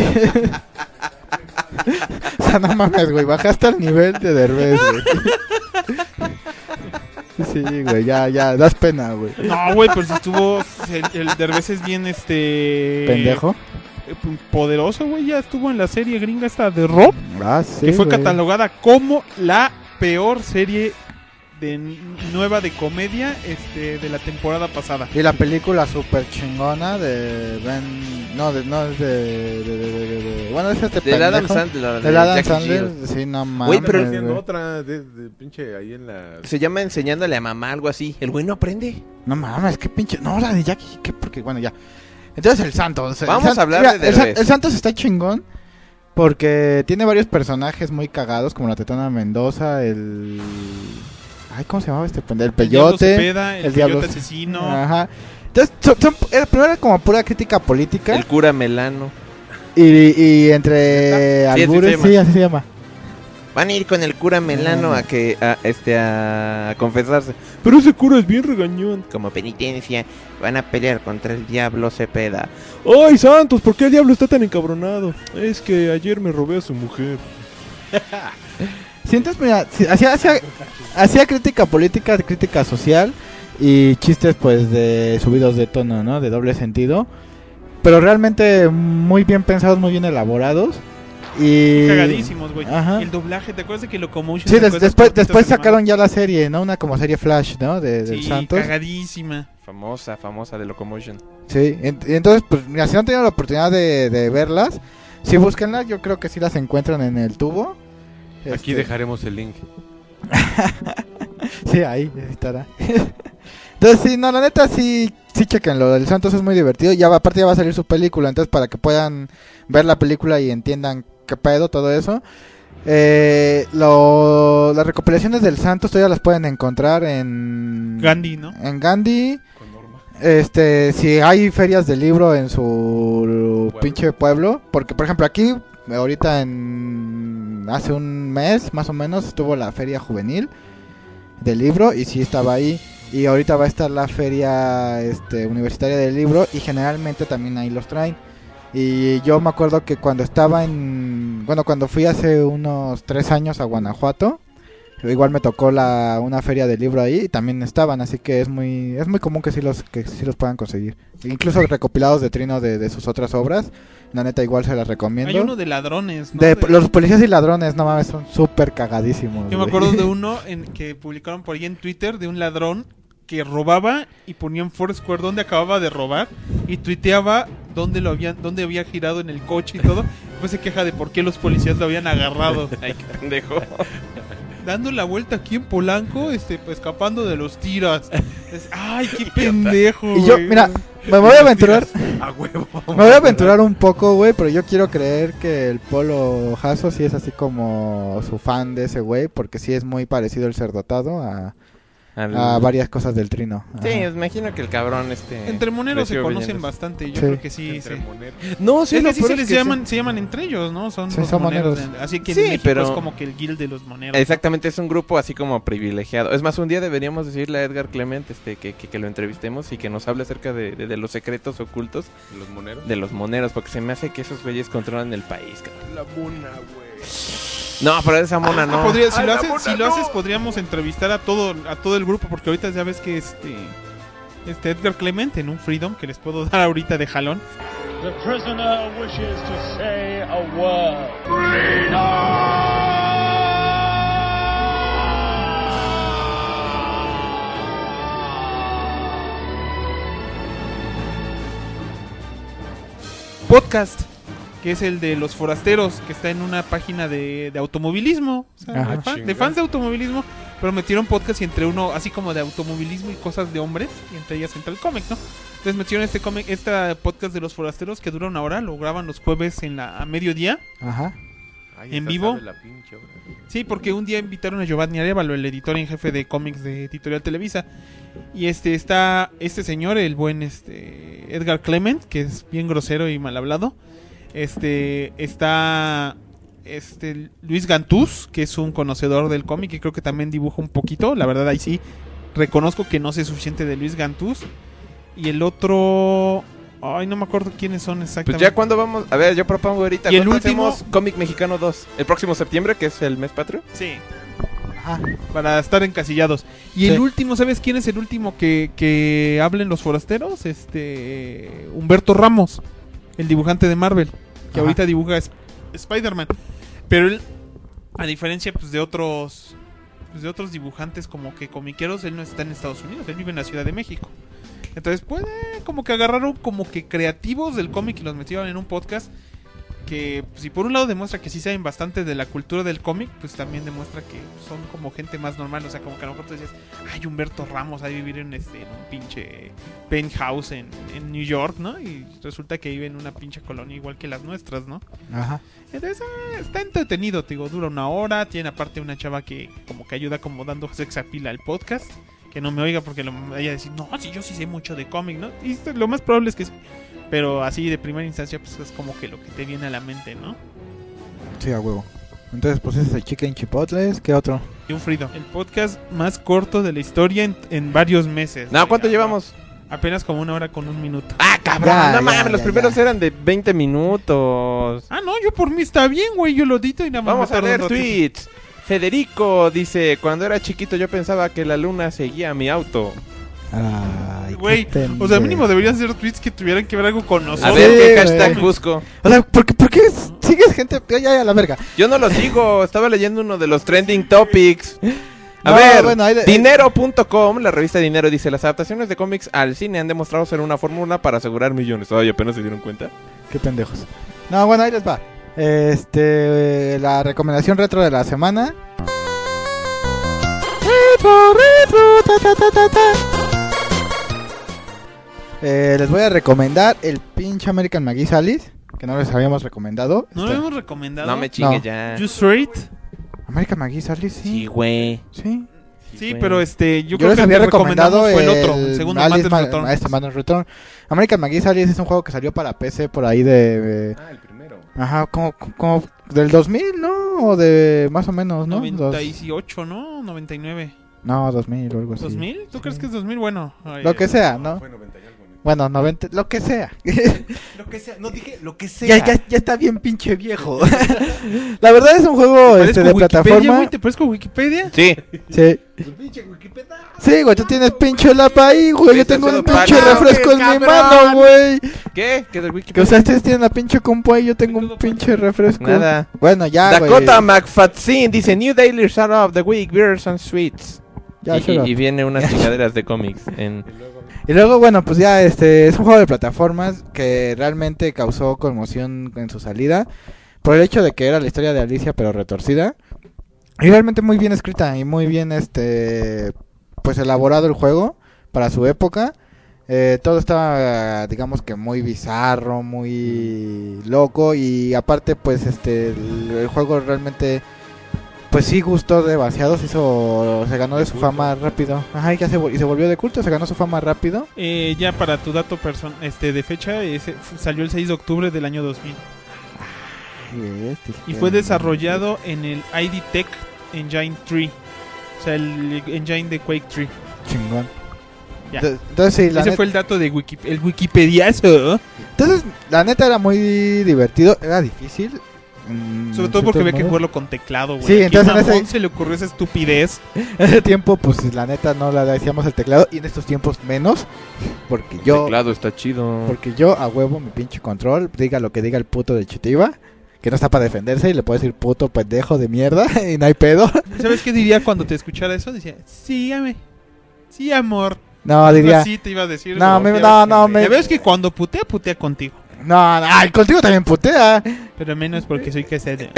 O sea, no mames, güey, bajaste al nivel de Derbez, güey. Sí, güey, ya, das pena, güey. No, güey, pero si estuvo... El Derbez es bien, ¿Pendejo? Poderoso, güey. Ya estuvo en la serie gringa esta de Rob. Ah, sí, que fue güey. catalogada como la peor serie nueva de comedia de la temporada pasada. Y la película super chingona de Ben... No, es de... Bueno, es este pendejo. De Adam Sandler. De Adam Jackie Sandler. Jill. Sí, no mames. Güey, pero Haciendo otra de pinche ahí en la... Se llama Enseñándole a mamá, algo así. El güey no aprende. No mames, qué pinche... No, la de Jackie, ¿qué? Porque, bueno, ya. Entonces el Santos. Vamos a hablar de Derbez. El Santos está chingón porque tiene varios personajes muy cagados, como la Tetona Mendoza, el... Ay, ¿cómo se llamaba este pendejo? El Peyote. El Diablo Asesino. Ajá. Entonces, primero era como pura crítica política. El cura Melano. Y entre Sí, albures, sí, así se llama. Van a ir con el cura Melano a confesarse. Pero ese cura es bien regañón. Como penitencia, van a pelear contra el Diablo Cepeda. ¡Ay, Santos! ¿Por qué el diablo está tan encabronado? Es que ayer me robé a su mujer. Sí, entonces, mira, hacía crítica política, crítica social y chistes, pues, de subidos de tono, ¿no? De doble sentido. Pero realmente muy bien pensados, muy bien elaborados. Y cagadísimos, güey. Ajá. El doblaje, ¿te acuerdas de que Locomotion? Sí, después sacaron ya la serie, ¿no? Una como serie Flash, ¿no? Del Santos. Cagadísima. Famosa de Locomotion. Sí, entonces, pues, mira, si no han tenido la oportunidad de verlas, sí búsquenlas, yo creo que sí las encuentran en el tubo. Aquí dejaremos el link. Sí, ahí estará. Entonces, sí, no, la neta, sí chequenlo. El Santos es muy divertido. Aparte ya va a salir su película, entonces para que puedan ver la película y entiendan qué pedo, todo eso. Las recopilaciones del Santos todavía las pueden encontrar en... Gandhi, ¿no? En Gandhi. Si hay ferias de libro en su pinche pueblo. Porque, por ejemplo, aquí... Ahorita hace un mes más o menos estuvo la feria juvenil del libro y sí estaba ahí. Y ahorita va a estar la feria universitaria del libro y generalmente también ahí los traen. Y yo me acuerdo que cuando cuando fui hace unos 3 años a Guanajuato, igual me tocó una feria del libro ahí y también estaban, así que es muy común que sí los puedan conseguir. Incluso recopilados de Trino de sus otras obras. La neta igual se las recomiendo. Hay uno de ladrones, ¿no? Los policías y ladrones, no mames, son súper cagadísimos. Yo me acuerdo de uno que publicaron por ahí en Twitter de un ladrón que robaba y ponía en Foursquare dónde acababa de robar y tuiteaba dónde había girado en el coche y todo. Después se queja de por qué los policías lo habían agarrado. Ay, qué pendejo. Dando la vuelta aquí en Polanco, escapando de los tiras. Ay, qué pendejo. Y yo, mira, me voy a aventurar. A huevo. Me voy a aventurar un poco, güey, pero yo quiero creer que el Polo Jasso sí es así como su fan de ese güey, porque sí es muy parecido el Cerdotado a varias cosas del Trino. Sí, imagino que el cabrón entre moneros se conocen bastante, yo creo que sí. No, sí, se llaman entre ellos, ¿no? Son moneros. Así que en México es como que el guild de los moneros. Exactamente, es un grupo así como privilegiado. Es más, un día deberíamos decirle a Edgar Clement que lo entrevistemos y que nos hable acerca de los secretos ocultos de los moneros, porque se me hace que esos güeyes controlan el país, cabrón. La mona, güey. No, pero esa mona no. Si lo haces, podríamos entrevistar a todo el grupo, porque ahorita ya ves que Edgar Clement en un Freedom que les puedo dar ahorita de jalón. The prisoner wishes to say a word. Freedom! Podcast, que es el de los forasteros, que está en una página de automovilismo, o sea, de fans de automovilismo, pero metieron podcast y entre uno, así como de automovilismo y cosas de hombres, y entre ellas entra el cómic, ¿no? Entonces metieron este podcast de los forasteros que dura 1 hora, lo graban los jueves a mediodía. Ajá. En vivo. Sí, porque un día invitaron a Giovanni Arévalo, el editor en jefe de cómics de Editorial Televisa. Y está este señor, el buen Edgar Clement, que es bien grosero y mal hablado. Está Luis Gantús, que es un conocedor del cómic y creo que también dibuja un poquito. La verdad, ahí sí reconozco que no sé suficiente de Luis Gantús. Y el otro... Ay, no me acuerdo quiénes son exactamente. Pues ya cuando vamos... A ver, yo propongo ahorita... ¿Y el último? Hacemos Cómic Mexicano 2? ¿El próximo septiembre, que es el mes patrio? Sí. Ajá. Para estar encasillados. Y Sí. el último, ¿sabes quién es el último que hablen los forasteros? Humberto Ramos, el dibujante de Marvel, que Ajá. ahorita dibuja Spider-Man. Pero él, a diferencia pues, de otros dibujantes como que comiqueros, él no está en Estados Unidos, él vive en la Ciudad de México. Entonces puede como que agarraron como que creativos del cómic y los metieron en un podcast que si por un lado demuestra que sí saben bastante de la cultura del cómic, pues también demuestra que son como gente más normal, o sea, como que a lo mejor tú decías, ay, Humberto Ramos ha de vivir en un pinche penthouse en New York, ¿no? Y resulta que vive en una pinche colonia igual que las nuestras, ¿no? Ajá. Entonces está entretenido, te digo, dura 1 hora, tiene aparte una chava que como que ayuda como dando sex appeal al podcast, que no me oiga porque ella decir, no, si yo sí sé mucho de cómic, ¿no? Y lo más probable es que sí. Pero así de primera instancia pues es como que lo que te viene a la mente, ¿no? Sí, a huevo. Entonces, pues ese es el Chicken Chipotles. ¿Qué otro? Y un Frido, el podcast más corto de la historia en varios meses. No, ¿cuánto llevamos? Apenas como 1 hora con 1 minuto. Ah, cabrón, Ya, no ya, mames, los ya, primeros ya. eran de 20 minutos. Ah, no, yo por mí está bien, güey, yo lo edito y nada más Vamos me a tardo leer un ratito. tweets. Federico dice, cuando era chiquito yo pensaba que la luna seguía mi auto. Ay, Güey, qué o sea, mínimo pendejo. deberían ser tweets que tuvieran que ver algo con nosotros. A ver, Sí, ¿qué güey. hashtag busco? O sea, ¿por qué sigues gente? Ya, la verga. Yo no lo sigo, estaba leyendo uno de los trending topics. A No, ver, bueno, dinero.com, la revista Dinero dice, las adaptaciones de cómics al cine han demostrado ser una fórmula para asegurar millones. Ay, apenas se dieron cuenta. Qué pendejos. No, bueno, ahí les va. La recomendación retro de la semana. Retro, ta. Les voy a recomendar el pinche American McGee Alice, que no les habíamos recomendado. ¿No lo hemos recomendado? No me chingue No. ya. You Straight. American McGee Alice, Sí, sí. güey. Sí. Sí, güey. pero yo Yo creo les que había el que recomendamos recomendado fue el otro, el el segundo Alice Madden Return. Madden Return. American McGee Alice es un juego que salió para PC por ahí de Ah, el primero. ajá, como del 2000, ¿no? O de más o menos, ¿no? 98, ¿no? 99. No, 2000 o algo así. ¿2000? ¿Tú crees que es 2000? Bueno. ay, Lo que sea, ¿no? Fue 90 y algo, ¿no? Bueno, 90, lo que sea. Lo que sea, no dije lo que sea. ya está bien pinche viejo. La verdad es un juego ¿Te parezco de Wikipedia, plataforma. güey? ¿Te parezco Wikipedia? Sí. Sí. Sí, güey, tú tienes pinche lapa ahí, güey. Yo Vete tengo un solo pinche para- refresco en mi cabrón. mano, güey. ¿Qué? ¿Qué del Que Wikipedia? o sea, ustedes tienen la pinche compu ahí, yo tengo un pinche refresco. Nada. Bueno, ya, güey. Dakota McFadsin dice, New Daily Shout of the Week, Beers and Sweets. Ya, shut up. Y viene unas chingaderas de cómics. Y luego, bueno, pues ya es un juego de plataformas que realmente causó conmoción en su salida por el hecho de que era la historia de Alicia pero retorcida. Y realmente muy bien escrita y muy bien pues elaborado el juego para su época. Todo estaba, digamos que muy bizarro, muy loco y aparte pues el juego realmente pues sí gustó demasiado, se ganó de su fama rápido. Ajá, y se volvió de culto, se ganó su fama rápido. Ya para tu dato de fecha, salió el 6 de octubre del año 2000. Y fue desarrollado en el ID Tech Engine 3. O sea, el engine de Quake 3. Chingón. Ya. Entonces, sí, Ese fue el dato de el Wikipediazo. Entonces, la neta era muy divertido, era difícil. Sobre todo porque había que jugarlo con teclado, güey. Sí, ¿A quién entonces en mamón ese- se le ocurrió esa estupidez? En ese tiempo, pues la neta no la decíamos el teclado y en estos tiempos menos. Porque El yo, teclado está chido. a huevo mi pinche control, diga lo que diga el puto de Chitiba, que no está para defenderse y le puedo decir puto pendejo de mierda y no hay pedo. ¿Sabes qué diría cuando te escuchara eso? Decía, sígame. Sí, amor. No, diría, Así te iba a decir. No, güey. no, Ya ves que cuando putea contigo. no, ay, contigo también putea. Pero menos porque soy casado.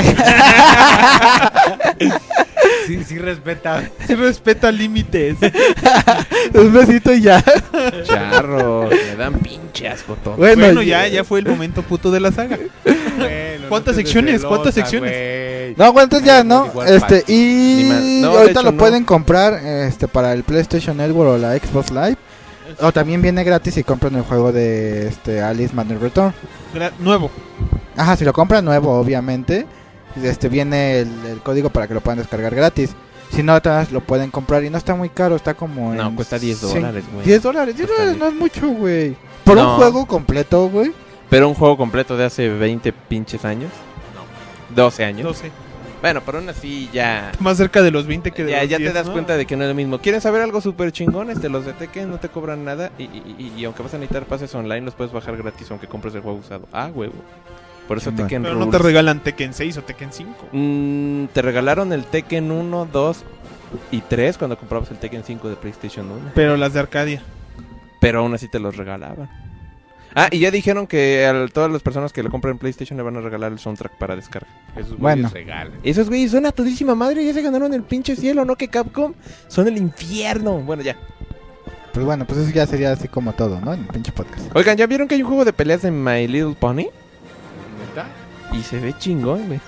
Sí, respeta. Sí respeta límites. Un besito y ya. Charros, me dan pinche asco todo. Bueno, ya fue el momento puto de la saga. ¿Cuántas secciones? ¿Cuántas secciones? No, bueno, entonces ya, ¿no? Igual para ti. Y Ni más. No, de ahorita hecho, lo no. pueden comprar para el PlayStation Network o la Xbox Live. O también viene gratis si compran el juego de Alice Madden Return. Nuevo. Ajá, si lo compran nuevo, obviamente. Viene el código para que lo puedan descargar gratis. Si no, atrás lo pueden comprar y no está muy caro, está como No, en cuesta $10, güey. $10, $10 Cuesta no es mucho, güey. Por No. un juego completo, güey. Pero un juego completo de hace 20 pinches años. 12 años. 12. Bueno, pero aún así ya... Más cerca de los 20 que de los 10, ya te das ¿no? cuenta de que no es lo mismo. ¿Quieren saber algo súper chingón? Los de Tekken no te cobran nada y aunque vas a necesitar pases online, los puedes bajar gratis aunque compres el juego usado. Ah, huevo. Por eso Tekken Pero Rules. no te regalan Tekken 6 o Tekken 5. Te regalaron el Tekken 1, 2 y 3 cuando comprabas el Tekken 5 de PlayStation 1. Pero las de Arcadia. Pero aún así te los regalaban. Ah, y ya dijeron que a todas las personas que lo compren en PlayStation le van a regalar el soundtrack para descarga. Esos Bueno. regalan. Esos güeyes son a todísima madre, ya se ganaron el pinche cielo, ¿no? Que Capcom son el infierno. Bueno, ya. Pues bueno, pues eso ya sería así como todo, ¿no? En el pinche podcast. Oigan, ¿ya vieron que hay un juego de peleas de My Little Pony? ¿Neta? Y se ve chingón, güey.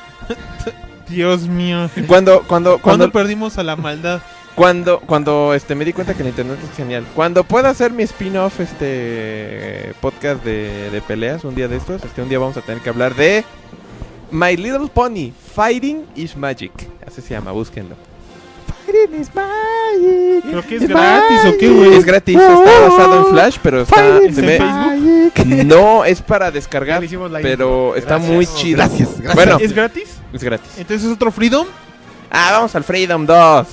Dios mío. Cuando perdimos a la maldad? Cuando me di cuenta que el internet es genial. Cuando pueda hacer mi spin-off podcast de peleas un día de estos, un día vamos a tener que hablar de My Little Pony Fighting is Magic. Así se llama, búsquenlo. Fighting is magic. ¿Pero qué es gratis o qué, güey? Es gratis, está basado en Flash, pero está Fighting se is ve- magic. no es para Ya descargar, le hicimos la pero intro. está Gracias. muy chido. Gracias. Bueno, ¿Es gratis? es gratis. Entonces es otro Freedom. Vamos al Freedom 2.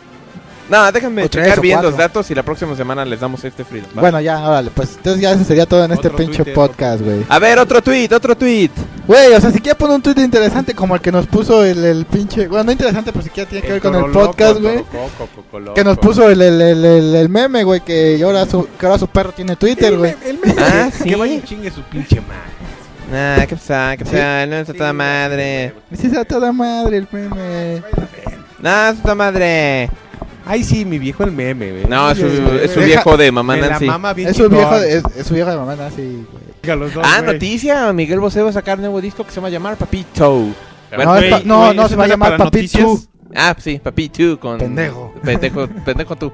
No, déjenme O tres checar o bien cuatro. los datos y la próxima semana les damos este Freedom. ¿va? Bueno, ya, órale, pues entonces ya eso sería todo en este Otro pinche Twitter, podcast, güey. A ver, otro tweet. Güey, o sea, si quieres poner un tweet interesante como el que nos puso el pinche... Bueno, no interesante, pero siquiera tiene que ver con el podcast, güey. Que nos puso el meme, güey, que ahora su perro tiene Twitter, güey. Ah, sí. Que vaya y chingue su pinche madre. Ah, qué pasa, no está toda madre. Sí, está toda madre el meme. No, está toda madre. Ay, sí, mi viejo el meme, güey. No, es su Deja- viejo de mamá Me la Nancy. mama bien Es su chingón. viejo, es su viejo de mamá, así, güey. Diga los dos, Ah, güey. noticia, Miguel Bosé va a sacar un nuevo disco que se va a llamar Papito. No, Güey, no, güey, no, eso se va a era llamar para Papi noticias. 2. Ah, sí, Papito con... Pendejo. Pendejo tú.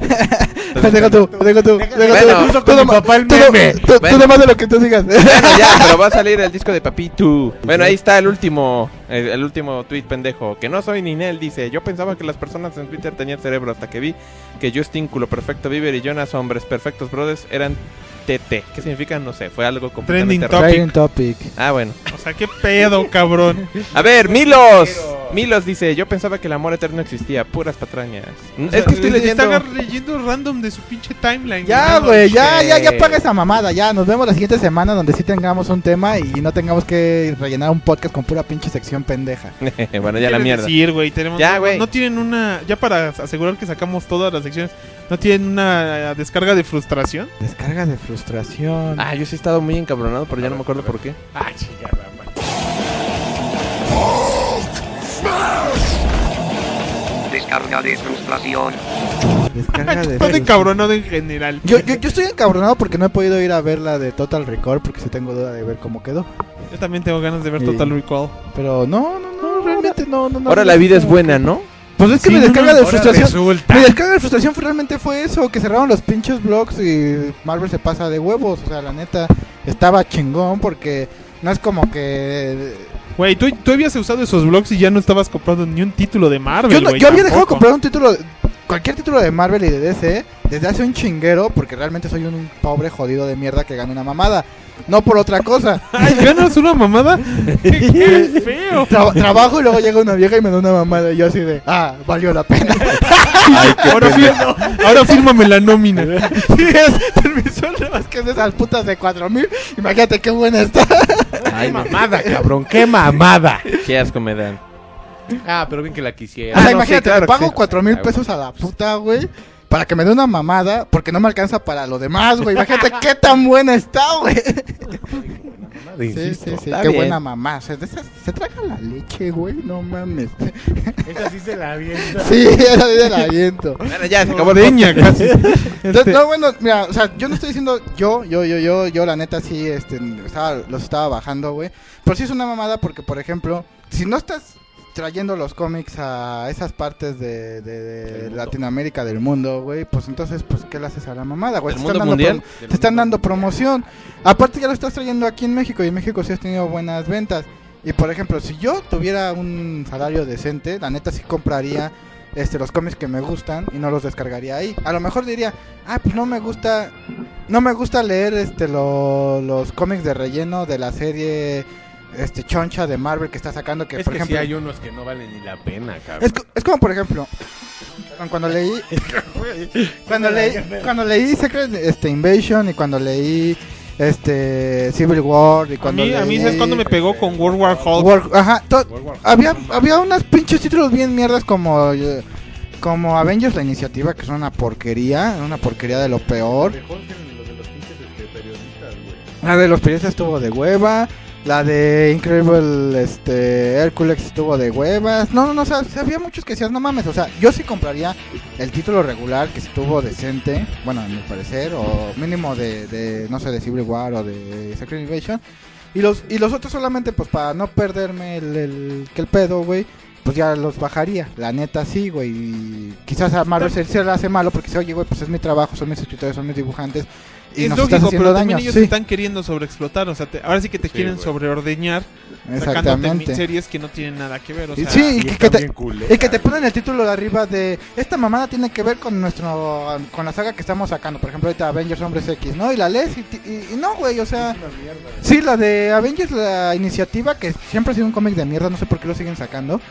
Pendejo tú. Bueno, con mi papá el meme. Tú nomás de lo que tú digas. Bueno, ya, pero va a salir el disco de Papito. Bueno, ahí está el último tweet pendejo. Que no soy Ninel, dice. Yo pensaba que las personas en Twitter tenían cerebro hasta que vi que Justin, Culo Perfecto, Bieber y Jonas, hombres perfectos brothers, eran TT. ¿Qué significa? No sé, fue algo completamente Trending raro. Trending topic. Ah, bueno. O sea, qué pedo, cabrón. A ver, Milos dice, yo pensaba que el amor eterno existía, puras patrañas. Es que estoy leyendo... Está leyendo random de su pinche timeline. Ya, ¿no? güey, ya paga esa mamada, ya. Nos vemos la siguiente semana donde sí tengamos un tema y no tengamos que rellenar un podcast con pura pinche sección pendeja. Bueno, ya la ¿Qué mierda. decir, güey? Tenemos, Ya, no, güey. no tienen una... Ya para asegurar que sacamos todas las secciones, ¿no tienen una descarga de frustración? Descarga de frustración. Ah, yo sí he estado muy encabronado, pero ya no me acuerdo por qué. Ah, chingada, man. Descarga de frustración. Descarga de Estoy frustración. encabronado en general. Yo estoy encabronado porque no he podido ir a ver la de Total Recall porque sí tengo duda de ver cómo quedó. Yo también tengo ganas de ver Sí. Total Recall. Pero no, realmente no. Ahora la vida es buena, ¿no? Pues es que Sí, mi descarga de Ahora frustración... resulta. Mi descarga de frustración realmente fue eso, que cerraron los pinches blogs y Marvel se pasa de huevos. O sea, la neta, estaba chingón porque no es como que... Güey, tú habías usado esos blogs y ya no estabas comprando ni un título de Marvel, güey. Yo había dejado tampoco. comprar un título, cualquier título de Marvel y de DC desde hace un chinguero porque realmente soy un pobre jodido de mierda que gana una mamada. No por otra cosa. Ay, ¿ganas una mamada? ¡Qué feo! Trabajo y luego llega una vieja y me da una mamada y yo así de, valió la pena. Ahora fírmame la nómina. Sí, es mi sueldo más que es de esas putas de 4,000. Imagínate qué buena está. Ay, mamada, cabrón, qué mamada. Qué asco me dan. Ah, pero bien que la quisiera. O sea, no, imagínate, sí, claro le que pago sí. 4,000 pesos a la puta, güey, para que me dé una mamada, porque no me alcanza para lo demás, güey. Imagínate qué tan buena está, güey. Sí, sí, sí, Está qué bien. buena mamá. Se traga la leche, güey, no mames. Esa sí se la avienta. Sí, era de la viento. Bueno, ya se acabó el Ordeña podcast. casi. Entonces, no, bueno, mira, o sea, yo no estoy diciendo yo, la neta sí, los estaba bajando, güey. Pero sí es una mamada porque, por ejemplo, si no estás trayendo los cómics a esas partes de Latinoamérica del mundo, güey, pues entonces, pues, ¿qué le haces a la mamada, güey? ¿Del Te mundo están dando mundial? te están dando promoción. Aparte ya lo estás trayendo aquí en México y en México sí has tenido buenas ventas. Y, por ejemplo, si yo tuviera un salario decente, la neta sí compraría los cómics que me gustan y no los descargaría ahí. A lo mejor diría, pues no me gusta leer los cómics de relleno de la serie choncha de Marvel que está sacando, que Es por que ejemplo sí hay unos que no valen ni la pena, cabrón. es como por ejemplo cuando leí Secret Invasion y cuando leí Civil War y cuando a mí leí, ¿sabes cuándo me pegó con World War Hulk? había unos pinches títulos bien mierdas como Avengers la iniciativa, que es una porquería de lo peor. La de los periodistas estuvo de hueva. La de Incredible Hercules estuvo de huevas. No, o sea, había muchos que decían, no mames, o sea, yo sí compraría el título regular que estuvo decente, bueno, a mi parecer, o mínimo de no sé, de Civil War o de Secret Invasion. Y los otros solamente, pues, para no perderme el pedo, güey, pues ya los bajaría, la neta sí, güey. Y quizás a Marvel se le hace malo porque dice, oye, güey, pues es mi trabajo, son mis escritores, son mis dibujantes. Y es nos lógico, estás haciendo pero daño. también ellos están queriendo sobreexplotar, o sea, ahora sí que te quieren sobreordeñar, sacándote series que no tienen nada que ver, o sea, sí, y que te ponen el título de arriba de esta mamada tiene que ver con con la saga que estamos sacando, por ejemplo, ahorita Avengers Hombres X, ¿no? Y la lees y no, güey, o sea, sí, la de Avengers, la iniciativa, que siempre ha sido un cómic de mierda, no sé por qué lo siguen sacando.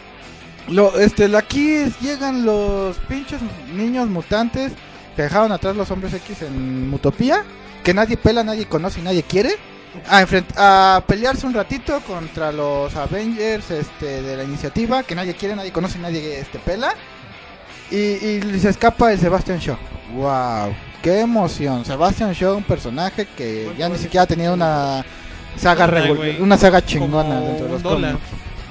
Aquí llegan los pinches niños mutantes que dejaron atrás los Hombres X en Utopía, que nadie pela, nadie conoce y nadie quiere, a pelearse un ratito contra los Avengers de la iniciativa, que nadie quiere, nadie conoce y nadie pela, y se escapa el Sebastian Shaw. Wow, qué emoción. Sebastian Shaw, un personaje que ya ni siquiera ha tenido una saga chingona dentro de los cómics.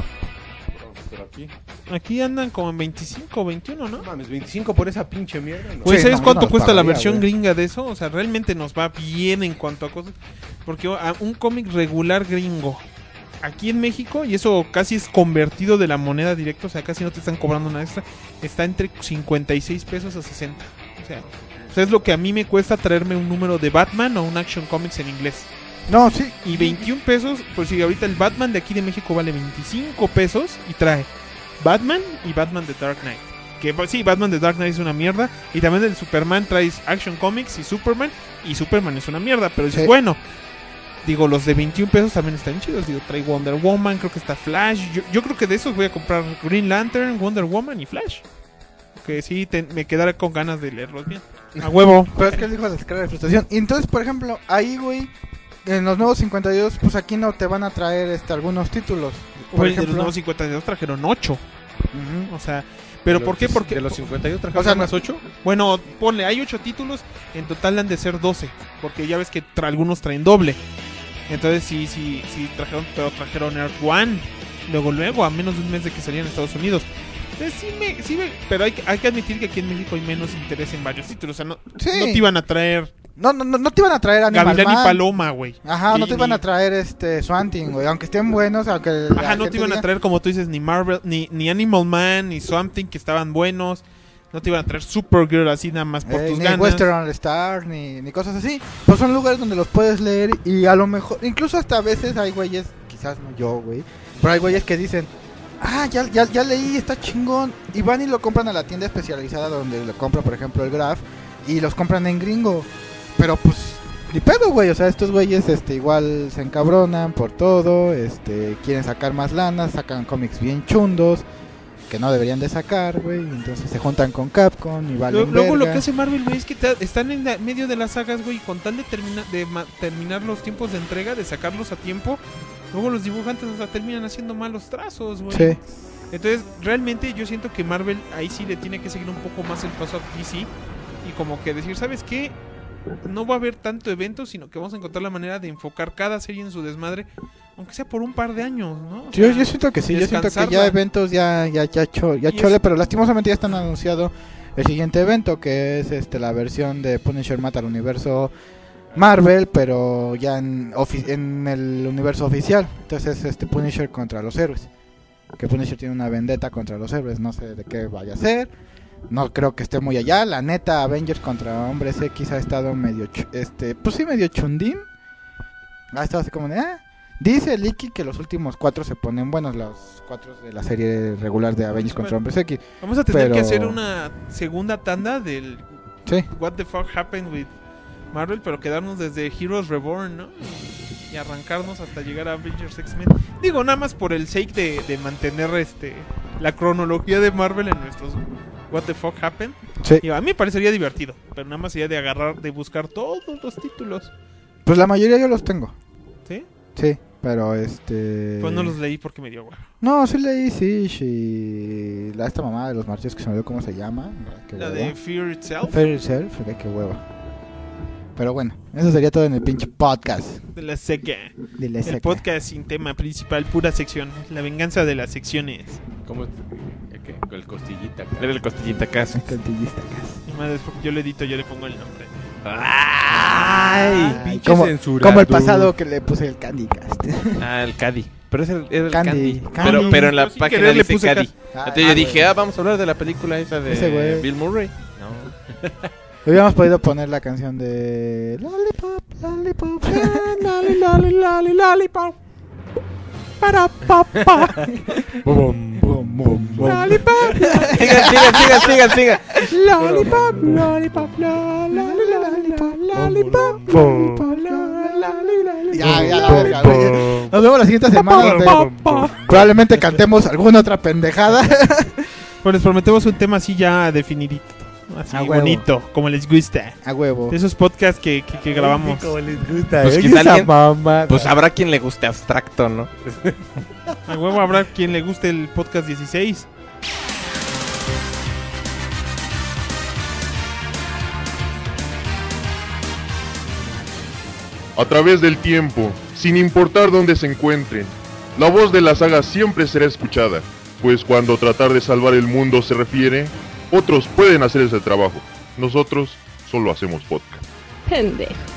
Aquí andan como en 25 o 21, ¿no? No mames, 25 por esa pinche mierda. ¿No? Pues, ¿sabes cuánto cuesta la versión gringa de eso? O sea, realmente nos va bien en cuanto a cosas. Porque un cómic regular gringo aquí en México, y eso casi es convertido de la moneda directa, o sea, casi no te están cobrando una extra, está entre 56 pesos a 60. O sea, es lo que a mí me cuesta traerme un número de Batman o un Action Comics en inglés. No, sí. Y 21 pesos, pues si ahorita el Batman de aquí de México vale 25 pesos y trae Batman y Batman The Dark Knight. Que sí, Batman The Dark Knight es una mierda. Y también el Superman traes Action Comics y Superman es una mierda. Pero es bueno. Digo, los de 21 pesos también están chidos. Digo, trae Wonder Woman, creo que está Flash. Yo creo que de esos voy a comprar Green Lantern, Wonder Woman y Flash. Que sí, me quedaré con ganas de leerlos bien. A huevo. Pero es que él dijo de sacar de frustración. Y entonces, por ejemplo, ahí, güey, en los nuevos 52, pues aquí no te van a traer algunos títulos. Por ejemplo, de los nuevos 52 trajeron 8. O sea, ¿pero por qué? Porque de los 52 trajeron más 8. Bueno, ponle, hay 8 títulos, en total han de ser 12, porque ya ves que algunos traen doble. Entonces sí trajeron, pero trajeron Earth One, luego, a menos de un mes de que salían en Estados Unidos. Entonces pero hay que admitir que aquí en México hay menos interés en varios títulos, o sea, no te iban a traer... No te iban a traer Animal Gavilán Man y Paloma, güey. Ajá, no te iban a traer Swamp Thing, güey, aunque estén buenos, aunque ajá, no te iban a traer, como tú dices, ni Marvel, ni Animal Man, ni Swamp Thing, que estaban buenos. No te iban a traer Supergirl así nada más por tus ganas. Ni Western All Star, ni cosas así. Pues son lugares donde los puedes leer y a lo mejor, incluso hasta a veces hay güeyes, quizás no yo, güey, pero hay güeyes que dicen, ya leí, está chingón, y van y lo compran a la tienda especializada donde lo compra, por ejemplo, el Graph, y los compran en gringo. Pero pues ni pedo, güey, o sea, estos güeyes igual se encabronan por todo, quieren sacar más lana, sacan cómics bien chundos que no deberían de sacar, güey, entonces se juntan con Capcom y valen luego verga. Lo que hace Marvel, güey, es que están en medio de las sagas, güey, y con tal de terminar los tiempos de entrega, de sacarlos a tiempo, luego los dibujantes, o sea, terminan haciendo malos trazos, güey. Sí. Entonces, realmente yo siento que Marvel ahí sí le tiene que seguir un poco más el paso a DC y como que decir, ¿sabes qué? No va a haber tanto evento, sino que vamos a encontrar la manera de enfocar cada serie en su desmadre, aunque sea por un par de años, ¿no? O sea, yo siento que sí, yo siento que ya eventos ya chole, pero lastimosamente ya están anunciado el siguiente evento, que es la versión de Punisher mata al universo Marvel, pero ya en el universo oficial. Entonces es Punisher contra los héroes. Que Punisher tiene una vendetta contra los héroes, no sé de qué vaya a ser. No creo que esté muy allá. La neta, Avengers contra Hombres X ha estado medio pues sí, medio chundín. Ha estado así como de dice Licky que los últimos 4 se ponen buenos, los 4 de la serie regular de Avengers contra Hombres X. Vamos a tener que hacer una segunda tanda del What the fuck happened with Marvel, pero quedarnos desde Heroes Reborn, ¿no? y arrancarnos hasta llegar a Avengers X-Men. Digo, nada más por el sake de mantener la cronología de Marvel en nuestros What the Fuck Happened. Sí. Digo, a mí me parecería divertido, pero nada más sería de buscar todos los títulos. Pues la mayoría yo los tengo. ¿Sí? Sí, pero Pues no los leí porque me dio hueva. No, sí leí, sí. Esta mamá de los martillos que se me olvidó cómo se llama. La de Fear Itself. Fear Itself, qué hueva. Pero bueno, eso sería todo en el pinche podcast. De la seca. El podcast sin tema principal, pura sección. La venganza de las secciones. ¿Cómo? ¿Qué? El Costillita. Era el Costillita Cast. Y más después yo le edito, yo le pongo el nombre. ¡Ay! Pinche censurado. Como el pasado que le puse el Candy Cast. El Caddy. Pero es el Candy. Pero en la página dice puse Caddy. Entonces yo dije, vamos a hablar de la película esa de Bill Murray. No. Hubiéramos podido poner la canción de Lollipop, Lollipop, Lolly, Lollipop. Para papá. Lollipop. Sigan. Lollipop, Lollipop, Lollipop. Ya, la verga, güey. Nos vemos la siguiente semana donde probablemente cantemos alguna otra pendejada. Pues les prometemos un tema así ya definidito. Así bonito, como les gusta. A huevo. De esos podcasts que grabamos. Como les gusta. Pues quizá alguien, pues habrá quien le guste abstracto, ¿no? A huevo habrá quien le guste el podcast 16. A través del tiempo, sin importar dónde se encuentren, la voz de la saga siempre será escuchada, pues cuando tratar de salvar el mundo se refiere, otros pueden hacer ese trabajo. Nosotros solo hacemos podcast. Pendejo.